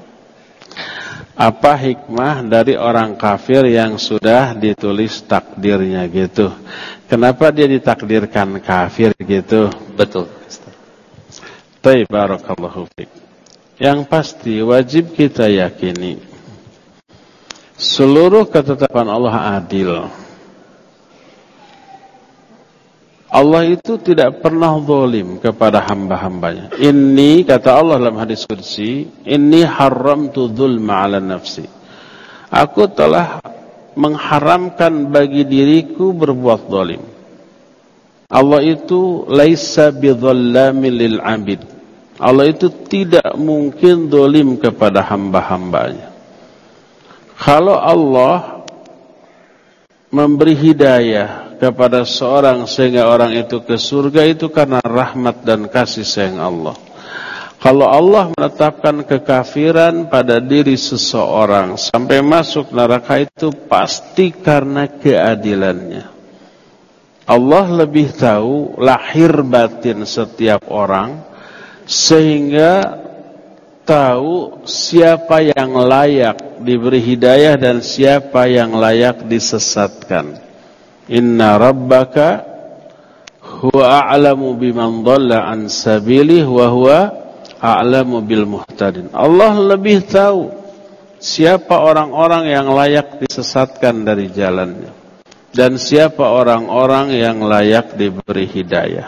Apa hikmah dari orang kafir yang sudah ditulis takdirnya gitu? Kenapa dia ditakdirkan kafir gitu? Betul. Baik, barakallahu fiik. Yang pasti wajib kita yakini seluruh ketetapan Allah adil. Allah itu tidak pernah zalim kepada hamba-hambanya. Inni, kata Allah dalam hadis qudsi, inni haramtu dzulma 'ala nafsi. Aku telah mengharamkan bagi diriku berbuat zalim. Allah itu laisa bidzallamin lil 'abid. Allah itu tidak mungkin zalim kepada hamba-hambanya. Kalau Allah memberi hidayah kepada seorang sehingga orang itu ke surga, itu karena rahmat dan kasih sayang Allah. Kalau Allah menetapkan kekafiran pada diri seseorang sampai masuk neraka, itu pasti karena keadilannya. Allah lebih tahu lahir batin setiap orang, sehingga tahu siapa yang layak diberi hidayah dan siapa yang layak disesatkan. Inna rabbaka huwa a'lamu biman dhalla an sabilihi wa huwa a'lamu bil muhtadin. Allah lebih tahu siapa orang-orang yang layak disesatkan dari jalannya dan siapa orang-orang yang layak diberi hidayah.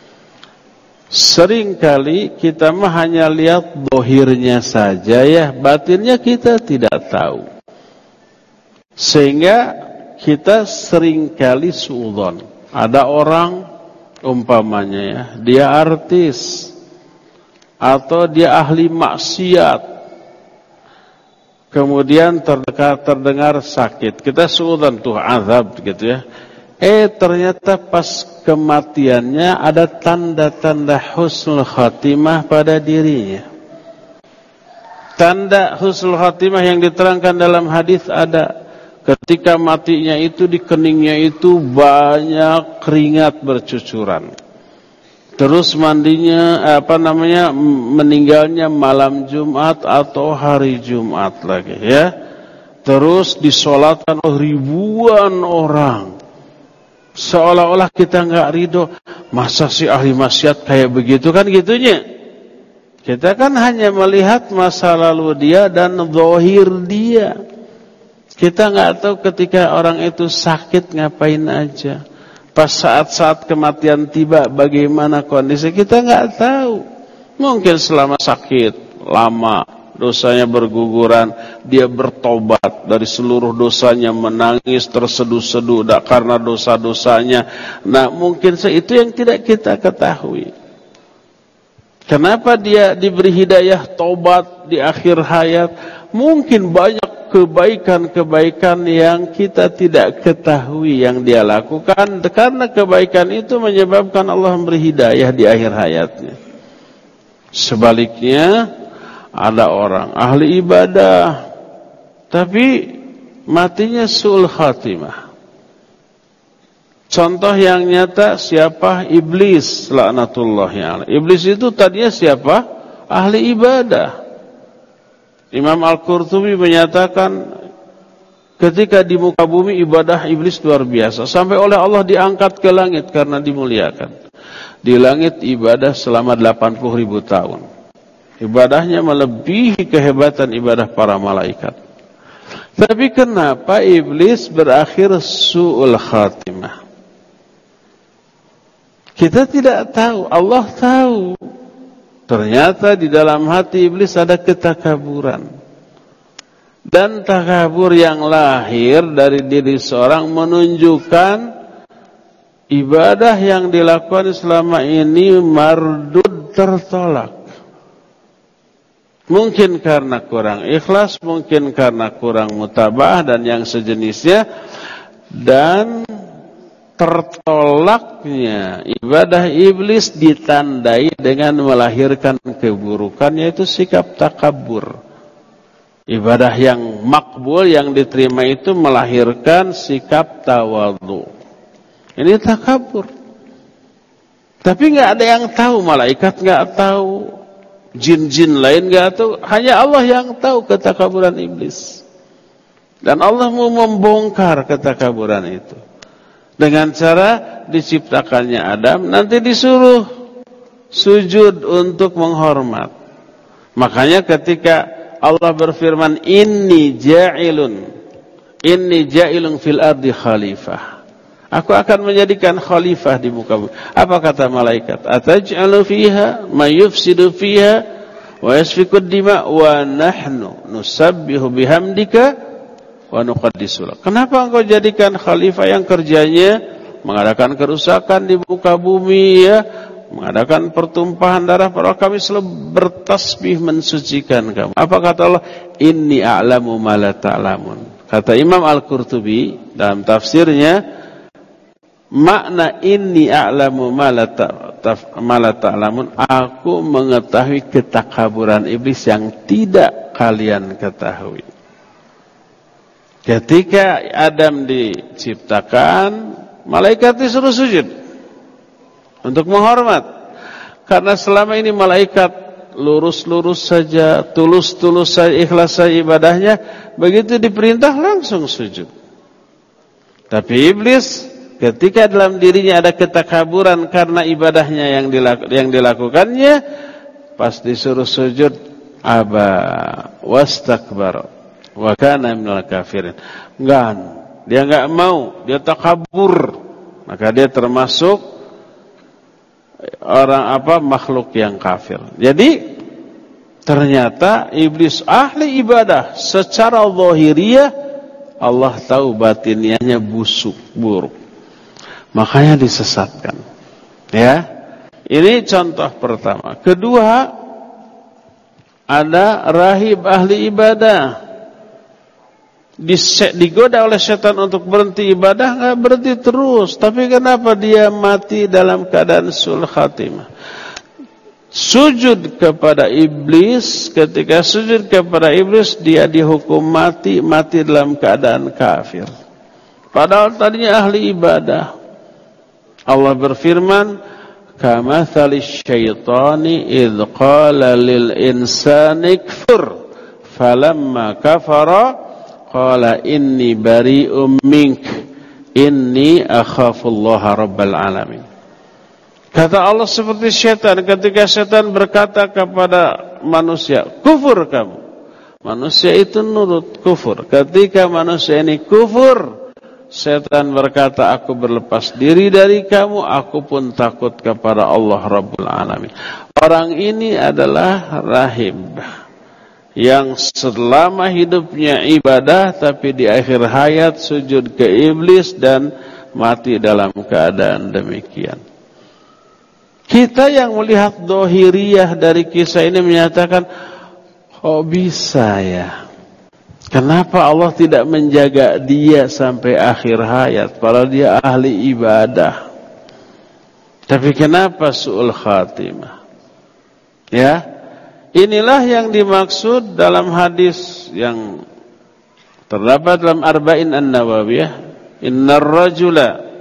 Seringkali kita mah hanya lihat dohirnya saja ya, batinnya kita tidak tahu. Sehingga kita seringkali suudzon. Ada orang umpamanya ya, dia artis atau dia ahli maksiat, kemudian terdekat, terdengar sakit, kita suudzon tuh azab gitu ya. Eh ternyata pas kematiannya ada tanda-tanda husnul khatimah pada dirinya. Tanda husnul khatimah yang diterangkan dalam hadis ada, ketika matinya itu di keningnya itu banyak keringat bercucuran. Terus mandinya apa namanya meninggalnya malam Jumat atau hari Jumat lagi ya. Terus disolatkan oleh ribuan orang. Seolah-olah kita nggak ridho, masa si ahli maksiat kayak begitu kan gitunya. Kita kan hanya melihat masa lalu dia dan zahir dia. Kita nggak tahu ketika orang itu sakit ngapain aja. Pas saat-saat kematian tiba bagaimana kondisi kita nggak tahu. Mungkin selama sakit lama, dosanya berguguran, dia bertobat dari seluruh dosanya, menangis terseduh-seduh karena dosa-dosanya. Nah, mungkin itu yang tidak kita ketahui. Kenapa dia diberi hidayah tobat di akhir hayat? Mungkin banyak kebaikan-kebaikan yang kita tidak ketahui yang dia lakukan, karena kebaikan itu menyebabkan Allah memberi hidayah di akhir hayatnya. Sebaliknya, ada orang ahli ibadah tapi matinya su'ul khatimah. Contoh yang nyata siapa? Iblis laknatullahi alaihi. Iblis itu tadinya siapa? Ahli ibadah. Imam Al-Qurtubi menyatakan ketika di muka bumi ibadah iblis luar biasa, sampai oleh Allah diangkat ke langit karena dimuliakan. Di langit ibadah selama delapan puluh ribu tahun. Ibadahnya melebihi kehebatan ibadah para malaikat. Tapi kenapa iblis berakhir su'ul khatimah? Kita tidak tahu, Allah tahu. Ternyata di dalam hati iblis ada ketakaburan. Dan takabur yang lahir dari diri seorang menunjukkan ibadah yang dilakukan selama ini mardud, tertolak. Mungkin karena kurang ikhlas, mungkin karena kurang mutabah dan yang sejenisnya. Dan tertolaknya ibadah iblis ditandai dengan melahirkan keburukan, yaitu sikap takabur. Ibadah yang makbul, yang diterima itu melahirkan sikap tawadhu. Ini takabur. Tapi nggak ada yang tahu, malaikat nggak tahu, jin-jin lain nggak tahu, hanya Allah yang tahu ketakaburan iblis. Dan Allah mau membongkar ketakaburan itu dengan cara diciptakannya Adam, nanti disuruh sujud untuk menghormat. Makanya ketika Allah berfirman, Inni ja'ilun Inni ja'ilun fil ardi khalifah, aku akan menjadikan khalifah di muka bumi. Apa kata malaikat? Ataj'alu fiha may yufsidu fiha wa yasfikud dima wa nahnu nusabbihu bihamdika wa nuqaddisu lak. Kenapa engkau jadikan khalifah yang kerjanya mengadakan kerusakan di muka bumi, ya, mengadakan pertumpahan darah, padahal kami selalu bertasbih mensucikan kamu. Apa kata Allah? Inni a'lamu ma la ta'lamun. Kata Imam Al-Qurtubi dalam tafsirnya, makna inni a'lamu ma la ta'lamun, aku mengetahui ketakaburan iblis yang tidak kalian ketahui. Ketika Adam diciptakan, malaikat disuruh sujud untuk menghormat. Karena selama ini malaikat lurus-lurus saja, tulus-tulus saja, ikhlas saja ibadahnya, begitu diperintah langsung sujud. Tapi iblis ketika dalam dirinya ada ketakaburan karena ibadahnya yang, dilaku, yang dilakukannya, pas disuruh sujud, aba wastakbar wa kana minal kafirin. Enggak, dia enggak mau, dia takabur. Maka dia termasuk orang apa makhluk yang kafir. Jadi ternyata iblis ahli ibadah secara zahiriyah, Allah tahu batiniahnya busuk, buruk. Makanya disesatkan. Ya. Ini contoh pertama. Kedua, ada rahib ahli ibadah. Digoda oleh setan untuk berhenti ibadah, enggak berhenti terus. Tapi kenapa dia mati dalam keadaan sul khatimah? Sujud kepada iblis, ketika sujud kepada iblis dia dihukum mati, mati dalam keadaan kafir. Padahal tadinya ahli ibadah. Allah berfirman, kamathali syaitani idh qala lil insani kfur falamma kafara qala inni bari'um mink inni akhafullaha rabbal alamin. Kata Allah seperti syaitan ketika syaitan berkata kepada manusia, kufur kamu. Manusia itu nurut, kufur. Ketika manusia ini kufur, syaitan berkata, aku berlepas diri dari kamu, aku pun takut kepada Allah Rabbul Alamin. Orang ini adalah rahib yang selama hidupnya ibadah, tapi di akhir hayat sujud ke iblis dan mati dalam keadaan demikian. Kita yang melihat dohiriyah dari kisah ini menyatakan, kok bisa ya? Kenapa Allah tidak menjaga dia sampai akhir hayat, padahal dia ahli ibadah? Tapi kenapa su'ul khatimah? Ya, inilah yang dimaksud dalam hadis yang terdapat dalam Arba'in An-Nawawiyah. Innar rajula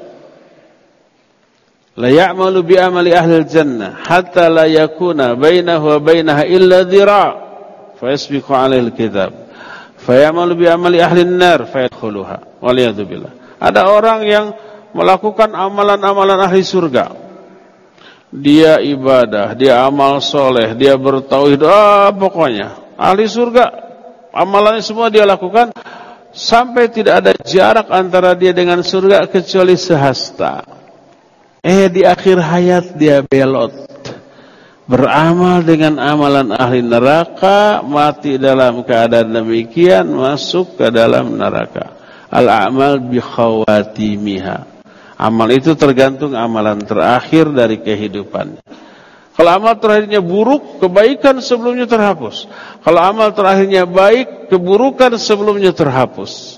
la ya'malu bi amali ahli al-jannah hatta la yakuna bainahu wa bainaha illa dhira' fa yasbiqu 'alaihi al-kitab fa ya'malu bi amali ahli an-nar fa yadkhuluha waliyadu billah. Ada orang yang melakukan amalan-amalan ahli surga. Dia ibadah, dia amal soleh, dia bertauhid, ah pokoknya ahli surga, amalannya semua dia lakukan sampai tidak ada jarak antara dia dengan surga kecuali sehasta. Eh di akhir hayat dia belot, beramal dengan amalan ahli neraka, mati dalam keadaan demikian, masuk ke dalam neraka. Al-a'mal bi khawatimiha. Amal itu tergantung amalan terakhir dari kehidupannya. Kalau amal terakhirnya buruk, kebaikan sebelumnya terhapus. Kalau amal terakhirnya baik, keburukan sebelumnya terhapus.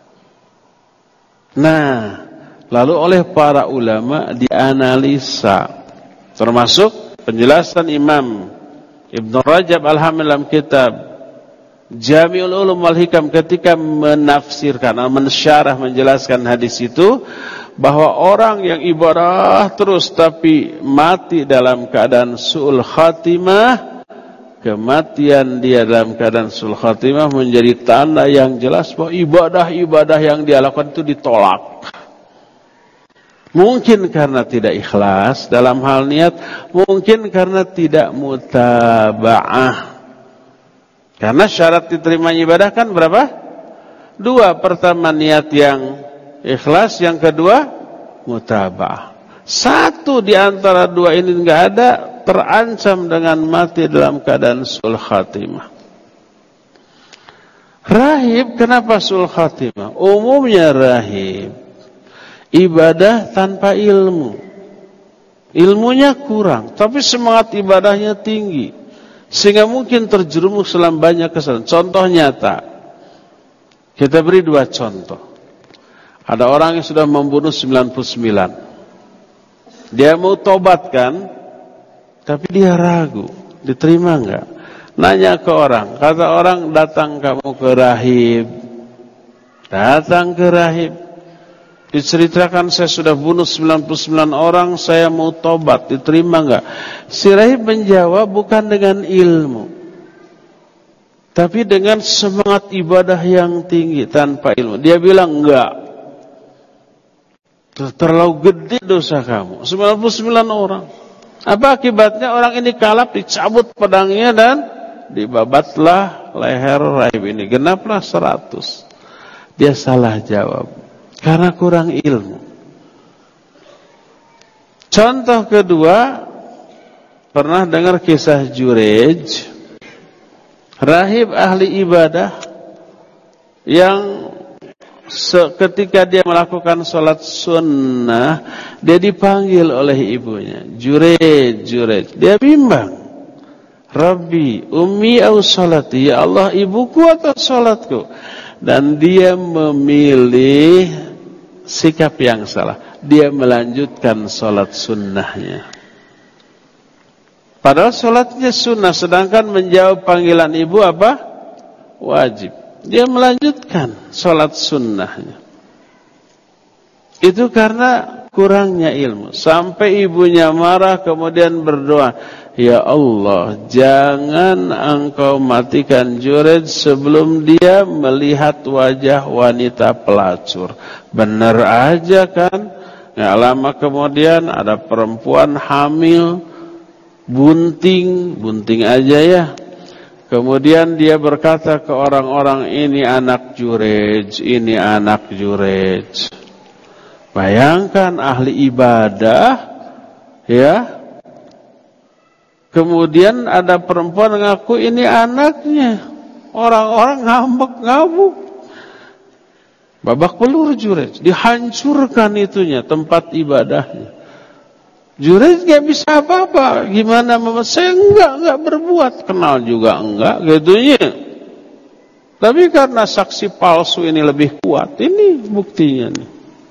Nah, lalu oleh para ulama dianalisa, termasuk penjelasan Imam Ibn Rajab Al-Hamil dalam kitab Jami'ul Ulum wal Hikam ketika menafsirkan, mensyarah, menjelaskan hadis itu, bahwa orang yang ibadah terus tapi mati dalam keadaan su'ul khatimah, kematian dia dalam keadaan su'ul khatimah menjadi tanda yang jelas bahwa ibadah-ibadah yang dia lakukan itu ditolak. Mungkin karena tidak ikhlas dalam hal niat, mungkin karena tidak mutaba'ah. Karena syarat diterima ibadah kan berapa? Dua. Pertama niat yang ikhlas, yang kedua mutaba'ah. Satu di antara dua ini enggak ada, terancam dengan mati dalam keadaan sul khatimah. Rahib, kenapa sul khatimah? Umumnya rahib ibadah tanpa ilmu. Ilmunya kurang, tapi semangat ibadahnya tinggi, sehingga mungkin terjerumus dalam banyak kesalahan. Contoh nyata, kita beri dua contoh. Ada orang yang sudah membunuh sembilan puluh sembilan. Dia mau tobatkan, tapi dia ragu, diterima enggak? Nanya ke orang, kata orang, datang kamu ke rahib. Datang ke rahib, diceritakan saya sudah bunuh sembilan puluh sembilan orang, saya mau tobat, diterima enggak? Si rahib menjawab bukan dengan ilmu, tapi dengan semangat ibadah yang tinggi tanpa ilmu. Dia bilang enggak, terlalu gede dosa kamu, sembilan puluh sembilan orang. Apa akibatnya? Orang ini kalap, dicabut pedangnya dan dibabatlah leher rahib ini, genaplah seratus. Dia salah jawab karena kurang ilmu. Contoh kedua, pernah dengar kisah Jurej, rahib ahli ibadah yang ketika dia melakukan sholat sunnah, dia dipanggil oleh ibunya, Jurej, Jurej. Dia bimbang, Rabbi, ummi au sholati, ya Allah, ibuku atau sholatku? Dan dia memilih sikap yang salah. Dia melanjutkan sholat sunnahnya. Padahal sholatnya sunnah, sedangkan menjawab panggilan ibu apa? Wajib. Dia melanjutkan sholat sunnahnya. Itu karena kurangnya ilmu. Sampai ibunya marah, kemudian berdoa, ya Allah, jangan engkau matikan Jurej sebelum dia melihat wajah wanita pelacur. Benar aja kan? Nggak lama kemudian ada perempuan hamil, bunting, bunting aja ya. Kemudian dia berkata ke orang-orang, ini anak Jurej, ini anak Jurej. Bayangkan ahli ibadah, ya. Kemudian ada perempuan mengaku ini anaknya. Orang-orang ngambek-ngabuk. Babak belur Jurej, dihancurkan itunya, tempat ibadahnya. Jurej gak bisa apa-apa. Gimana mama? Saya enggak, enggak berbuat. Kenal juga enggak, gitunya. Tapi karena saksi palsu ini lebih kuat, ini buktinya nih.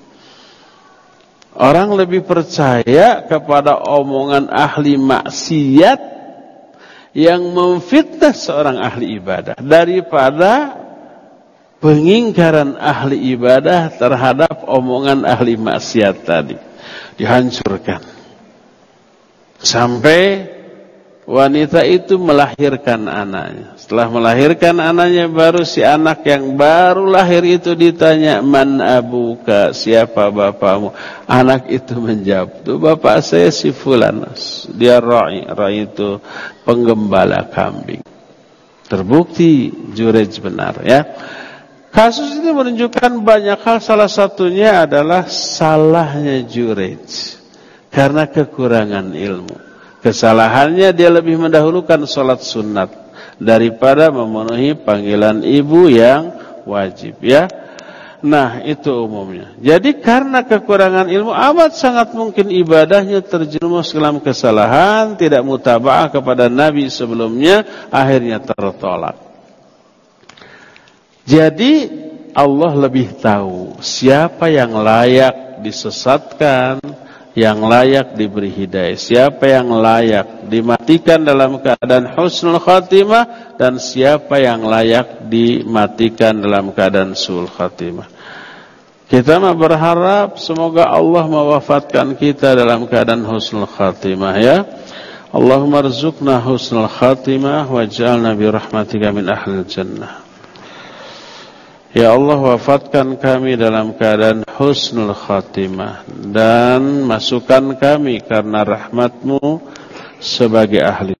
Orang lebih percaya kepada omongan ahli maksiat yang memfitnah seorang ahli ibadah daripada pengingkaran ahli ibadah terhadap omongan ahli maksiat tadi. Dihancurkan. Sampai wanita itu melahirkan anaknya. Setelah melahirkan anaknya, baru si anak yang baru lahir itu ditanya, man abuka, siapa bapakmu? Anak itu menjawab, tuh bapak saya si fulan, dia ra'i, ra'i itu penggembala kambing. Terbukti Jurej benar, ya. Kasus ini menunjukkan banyak hal, salah satunya adalah salahnya Jurej karena kekurangan ilmu. Kesalahannya dia lebih mendahulukan sholat sunat daripada memenuhi panggilan ibu yang wajib, ya. Nah, itu umumnya. Jadi karena kekurangan ilmu, amat sangat mungkin ibadahnya terjerumus dalam kesalahan, tidak mutaba'ah kepada Nabi sebelumnya, akhirnya tertolak. Jadi Allah lebih tahu siapa yang layak disesatkan, yang layak diberi hidayah, siapa yang layak dimatikan dalam keadaan husnul khatimah, dan siapa yang layak dimatikan dalam keadaan su'ul khatimah. Kita mah berharap semoga Allah mewafatkan kita dalam keadaan husnul khatimah, ya. Allahumma rzuqna husnul khatimah waj'alna bi rahmatika min ahlil jannah. Ya Allah, wafatkan kami dalam keadaan husnul khatimah dan masukkan kami karena rahmat-Mu sebagai ahli.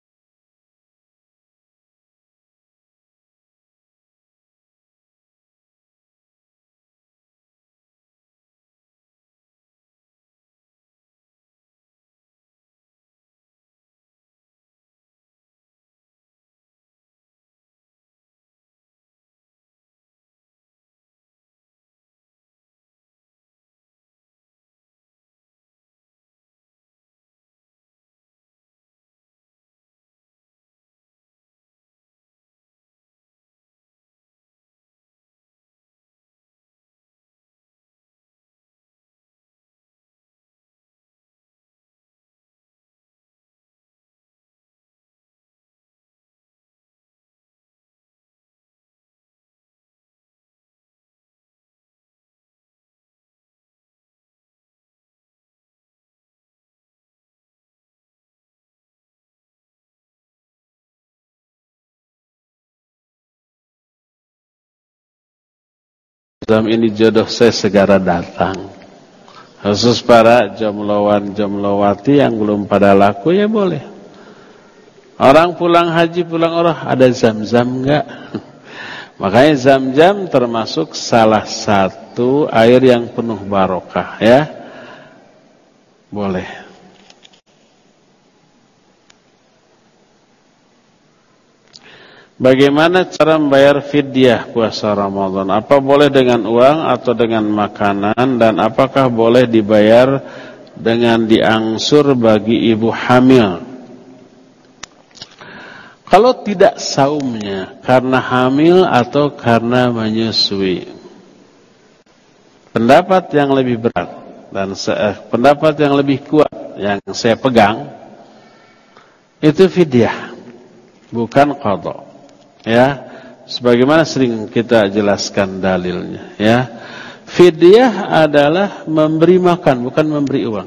Dalam ini jodoh saya segera datang. Khusus para jomblowan-jomblowati yang belum pada laku, ya boleh. Orang pulang haji, pulang umrah, ada zam-zam enggak? Makanya zam-zam termasuk salah satu air yang penuh barokah, ya. Boleh. Bagaimana cara membayar fidyah puasa Ramadan? Apa boleh dengan uang atau dengan makanan? Dan apakah boleh dibayar dengan diangsur bagi ibu hamil? Kalau tidak saumnya karena hamil atau karena menyusui, pendapat yang lebih berat dan eh, pendapat yang lebih kuat yang saya pegang itu fidyah, bukan qadha. Ya, sebagaimana sering kita jelaskan dalilnya, ya. Fidyah adalah memberi makan, bukan memberi uang.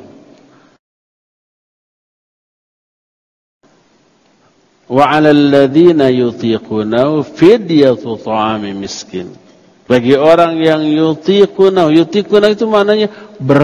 Wa 'alal ladzina yutiqunahu fidyatu ta'ami miskin. Bagi orang yang yutiqunahu, yutiqunahu itu maknanya ber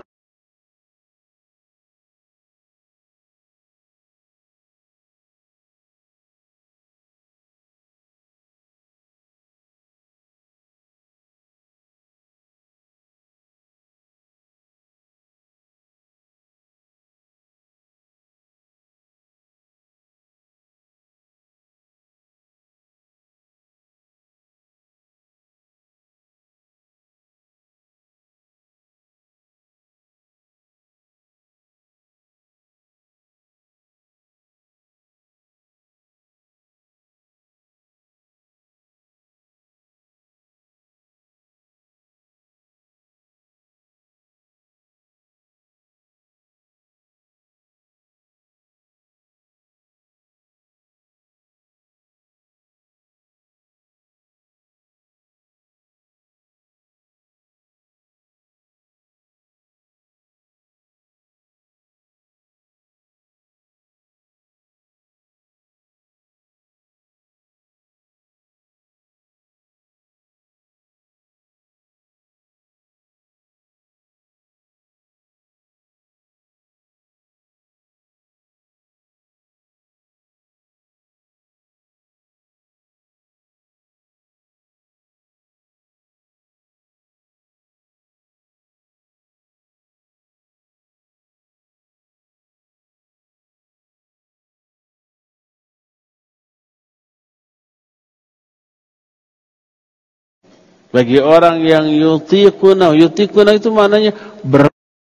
Bagi orang yang yutiquna, yutiquna itu maknanya ber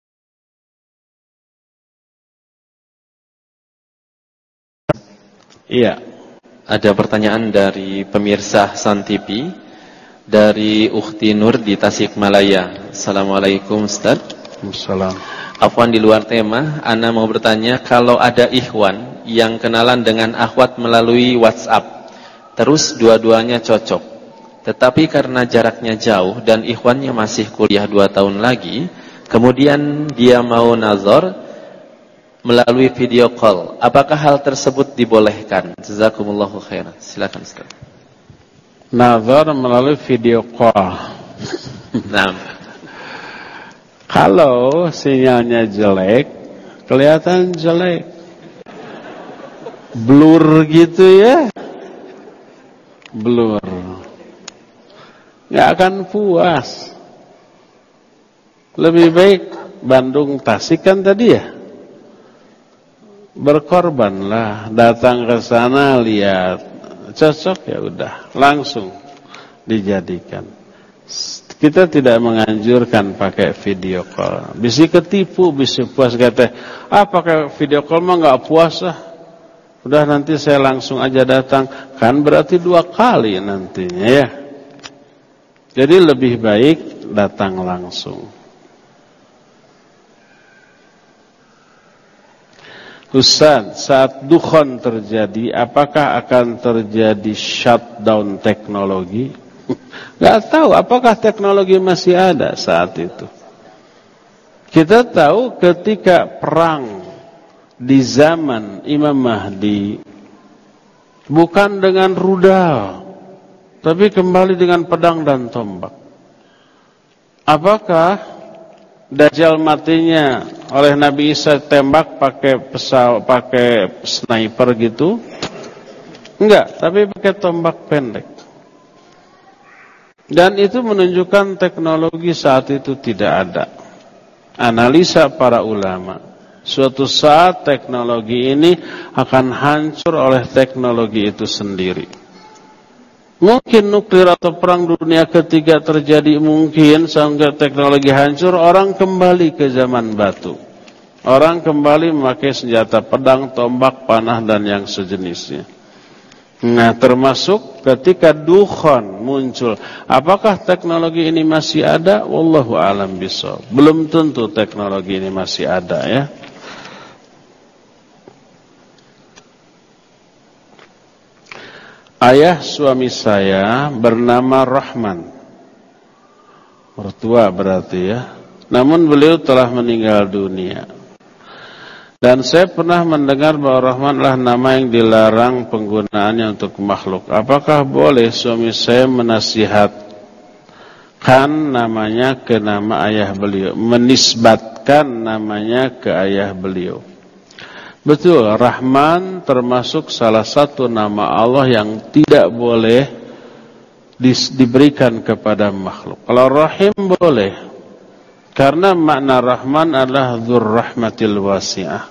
Iya. Ada pertanyaan dari pemirsa San T V dari Ukhti Nur di Tasikmalaya. Assalamualaikum Ustaz. Waalaikumsalam. Afwan di luar tema, ana mau bertanya, kalau ada ikhwan yang kenalan dengan akhwat melalui WhatsApp, terus dua-duanya cocok, tetapi karena jaraknya jauh dan ikhwannya masih kuliah dua tahun lagi, kemudian dia mau nazar melalui video call, apakah hal tersebut dibolehkan? Jazakumullahu khairan. Silakan Ustaz. Nazar melalui video call. Nah, kalau sinyalnya jelek, kelihatan jelek, blur gitu ya, blur, nggak akan puas. Lebih baik Bandung Tasik kan tadi ya, berkorbanlah, datang ke sana lihat cocok ya udah langsung dijadikan. Kita tidak menganjurkan pakai video call. Bisa ketipu, bisa puas kata, ah pakai video call mah nggak puas ah. Udah nanti saya langsung aja datang, kan berarti dua kali nantinya ya. Jadi lebih baik datang langsung. Ustaz, saat dukhon terjadi, apakah akan terjadi shutdown teknologi? Gak tahu apakah teknologi masih ada saat itu. Kita tahu ketika perang di zaman Imam Mahdi, bukan dengan rudal, tapi kembali dengan pedang dan tombak. Apakah Dajjal matinya oleh Nabi Isa tembak pakai pesawat, pakai sniper gitu? Enggak, tapi pakai tombak pendek. Dan itu menunjukkan teknologi saat itu tidak ada. Analisa para ulama, suatu saat teknologi ini akan hancur oleh teknologi itu sendiri. Mungkin nuklir atau perang dunia ketiga terjadi, mungkin sehingga teknologi hancur, orang kembali ke zaman batu. Orang kembali memakai senjata pedang, tombak, panah dan yang sejenisnya. Nah, termasuk ketika dukhon muncul, apakah teknologi ini masih ada? Wallahu a'lam bishawab. Belum tentu teknologi ini masih ada ya. Ayah suami saya bernama Rahman, mertua berarti ya. Namun beliau telah meninggal dunia. Dan saya pernah mendengar bahwa Rahman adalah nama yang dilarang penggunaannya untuk makhluk. Apakah boleh suami saya menasihatkan namanya ke nama ayah beliau, menisbatkan namanya ke ayah beliau? Betul, Rahman termasuk salah satu nama Allah yang tidak boleh di, diberikan kepada makhluk. Kalau Rahim boleh, karena makna Rahman adalah dzur rahmatil wasi'ah,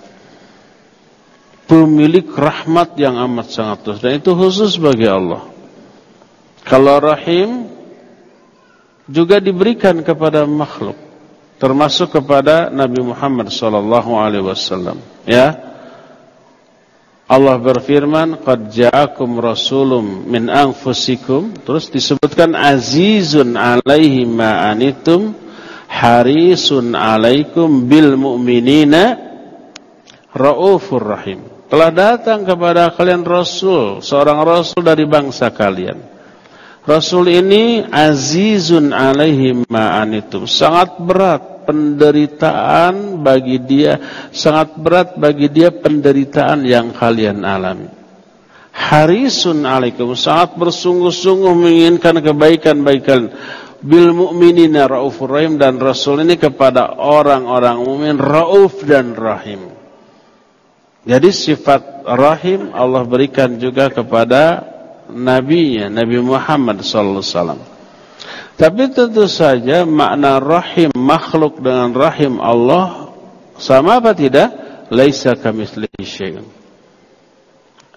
pemilik rahmat yang amat sangat luas, dan itu khusus bagi Allah. Kalau Rahim juga diberikan kepada makhluk, termasuk kepada Nabi Muhammad sallallahu alaihi wasallam, ya. Allah berfirman, qad ja'akum rasulun min anfusikum, terus disebutkan azizun alaihi ma anitum harisun alaikum bil mu'minina raufur rahim. Telah datang kepada kalian rasul, seorang rasul dari bangsa kalian. Rasul ini azizun alaihi ma anitum, sangat berat penderitaan bagi dia, sangat berat bagi dia penderitaan yang kalian alami. Harisun alaikum, sangat bersungguh-sungguh menginginkan kebaikan bagi kalian. Bil mu'minina raufur rahim, dan Rasul ini kepada orang-orang mukmin rauf dan rahim. Jadi sifat rahim Allah berikan juga kepada nabinya, Nabi Muhammad sallallahu alaihi wasallam. Tapi tentu saja makna rahim makhluk dengan rahim Allah sama apa tidak? Laisa kamitslihi syai'un.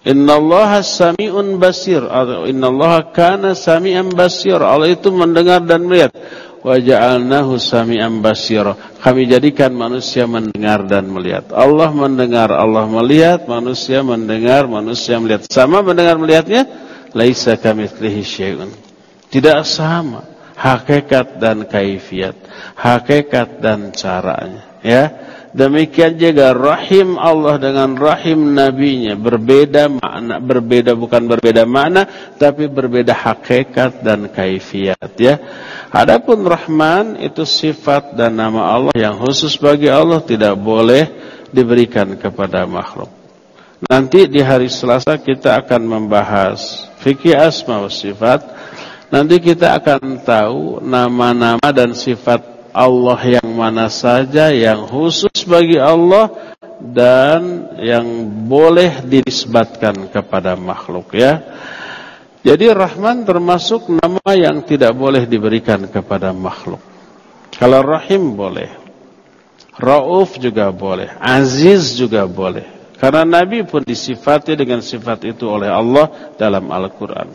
Innallaha sami'un basir. Innallaha kana sami'an basir. Allah itu mendengar dan melihat. Wa ja'alnahu sami'an basir. Kami jadikan manusia mendengar dan melihat. Allah mendengar, Allah melihat, manusia mendengar, manusia melihat. Sama mendengar melihatnya? Laisa kamitslihi syai'un. Tidak sama hakikat dan kaifiat, hakikat dan caranya, ya. Demikian juga rahim Allah dengan rahim nabinya berbeda makna, berbeda bukan berbeda makna, tapi berbeda hakikat dan kaifiat, ya. Adapun Rahman itu sifat dan nama Allah yang khusus bagi Allah, tidak boleh diberikan kepada makhluk. Nanti di hari Selasa kita akan membahas fikih asma wa sifat. Nanti kita akan tahu nama-nama dan sifat Allah yang mana saja yang khusus bagi Allah dan yang boleh dinisbatkan kepada makhluk, ya. Jadi Rahman termasuk nama yang tidak boleh diberikan kepada makhluk. Kalau Rahim boleh, Rauf juga boleh, Aziz juga boleh. Karena Nabi pun disifati dengan sifat itu oleh Allah dalam Al-Quran.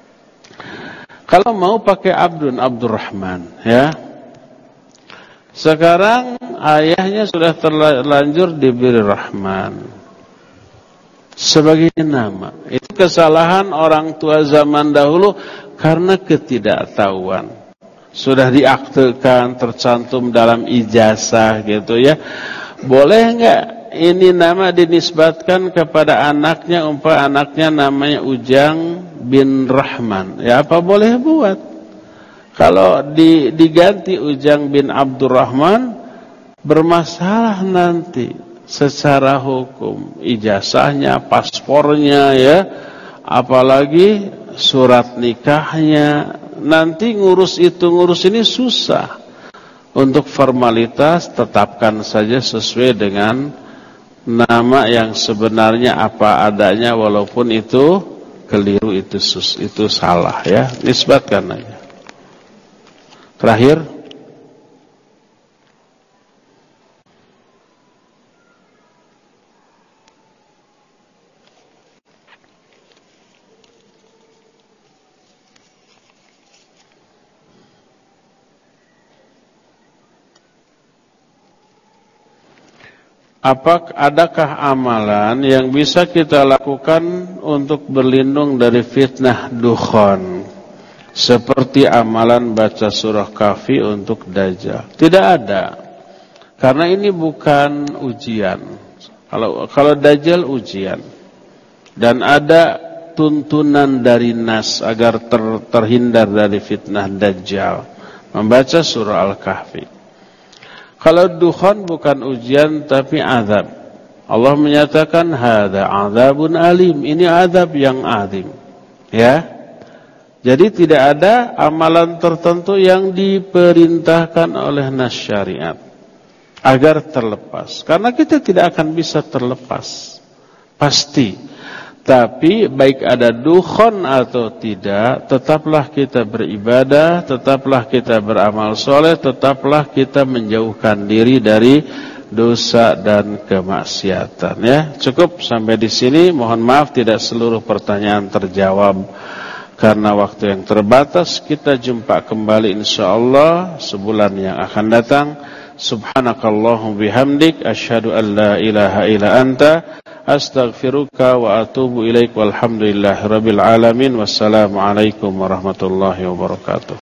Kalau mau pakai Abdun, Abdurrahman, ya. Sekarang ayahnya sudah terlanjur diberi Rahman sebagai nama. Itu kesalahan orang tua zaman dahulu karena ketidaktahuan. Sudah diaktekan, tercantum dalam ijazah gitu, ya. Boleh enggak ini nama dinisbatkan kepada anaknya, umpama anaknya namanya Ujang bin Rahman, ya apa boleh buat. Kalau di, diganti Ujang bin Abdurrahman, bermasalah nanti secara hukum, ijazahnya, paspornya, ya, apalagi surat nikahnya. Nanti ngurus itu ngurus ini susah. Untuk formalitas tetapkan saja sesuai dengan nama yang sebenarnya apa adanya, walaupun itu keliru, itu sus, itu salah, ya, nisbatkan aja. Terakhir, apakah adakah amalan yang bisa kita lakukan untuk berlindung dari fitnah dukhon, seperti amalan baca surah Kahfi untuk Dajjal? Tidak ada, karena ini bukan ujian. Kalau kalau Dajjal ujian, dan ada tuntunan dari nas agar ter, terhindar dari fitnah Dajjal, membaca surah Al-Kahfi. Kalau dukhon bukan ujian tapi azab. Allah menyatakan hadza adzabun alim, ini azab yang azim, ya. Jadi tidak ada amalan tertentu yang diperintahkan oleh nas syariat agar terlepas, karena kita tidak akan bisa terlepas pasti. Tapi baik ada dukhon atau tidak, tetaplah kita beribadah, tetaplah kita beramal soleh, tetaplah kita menjauhkan diri dari dosa dan kemaksiatan, ya. Cukup sampai di sini. Mohon maaf tidak seluruh pertanyaan terjawab karena waktu yang terbatas. Kita jumpa kembali insyaallah sebulan yang akan datang. Subhanakallahumma bihamdik asyhadu an la ilaha illa anta astaghfiruka wa atubu ilaik. Walhamdulillahirabbil alamin. Wassalamualaikum warahmatullahi wabarakatuh.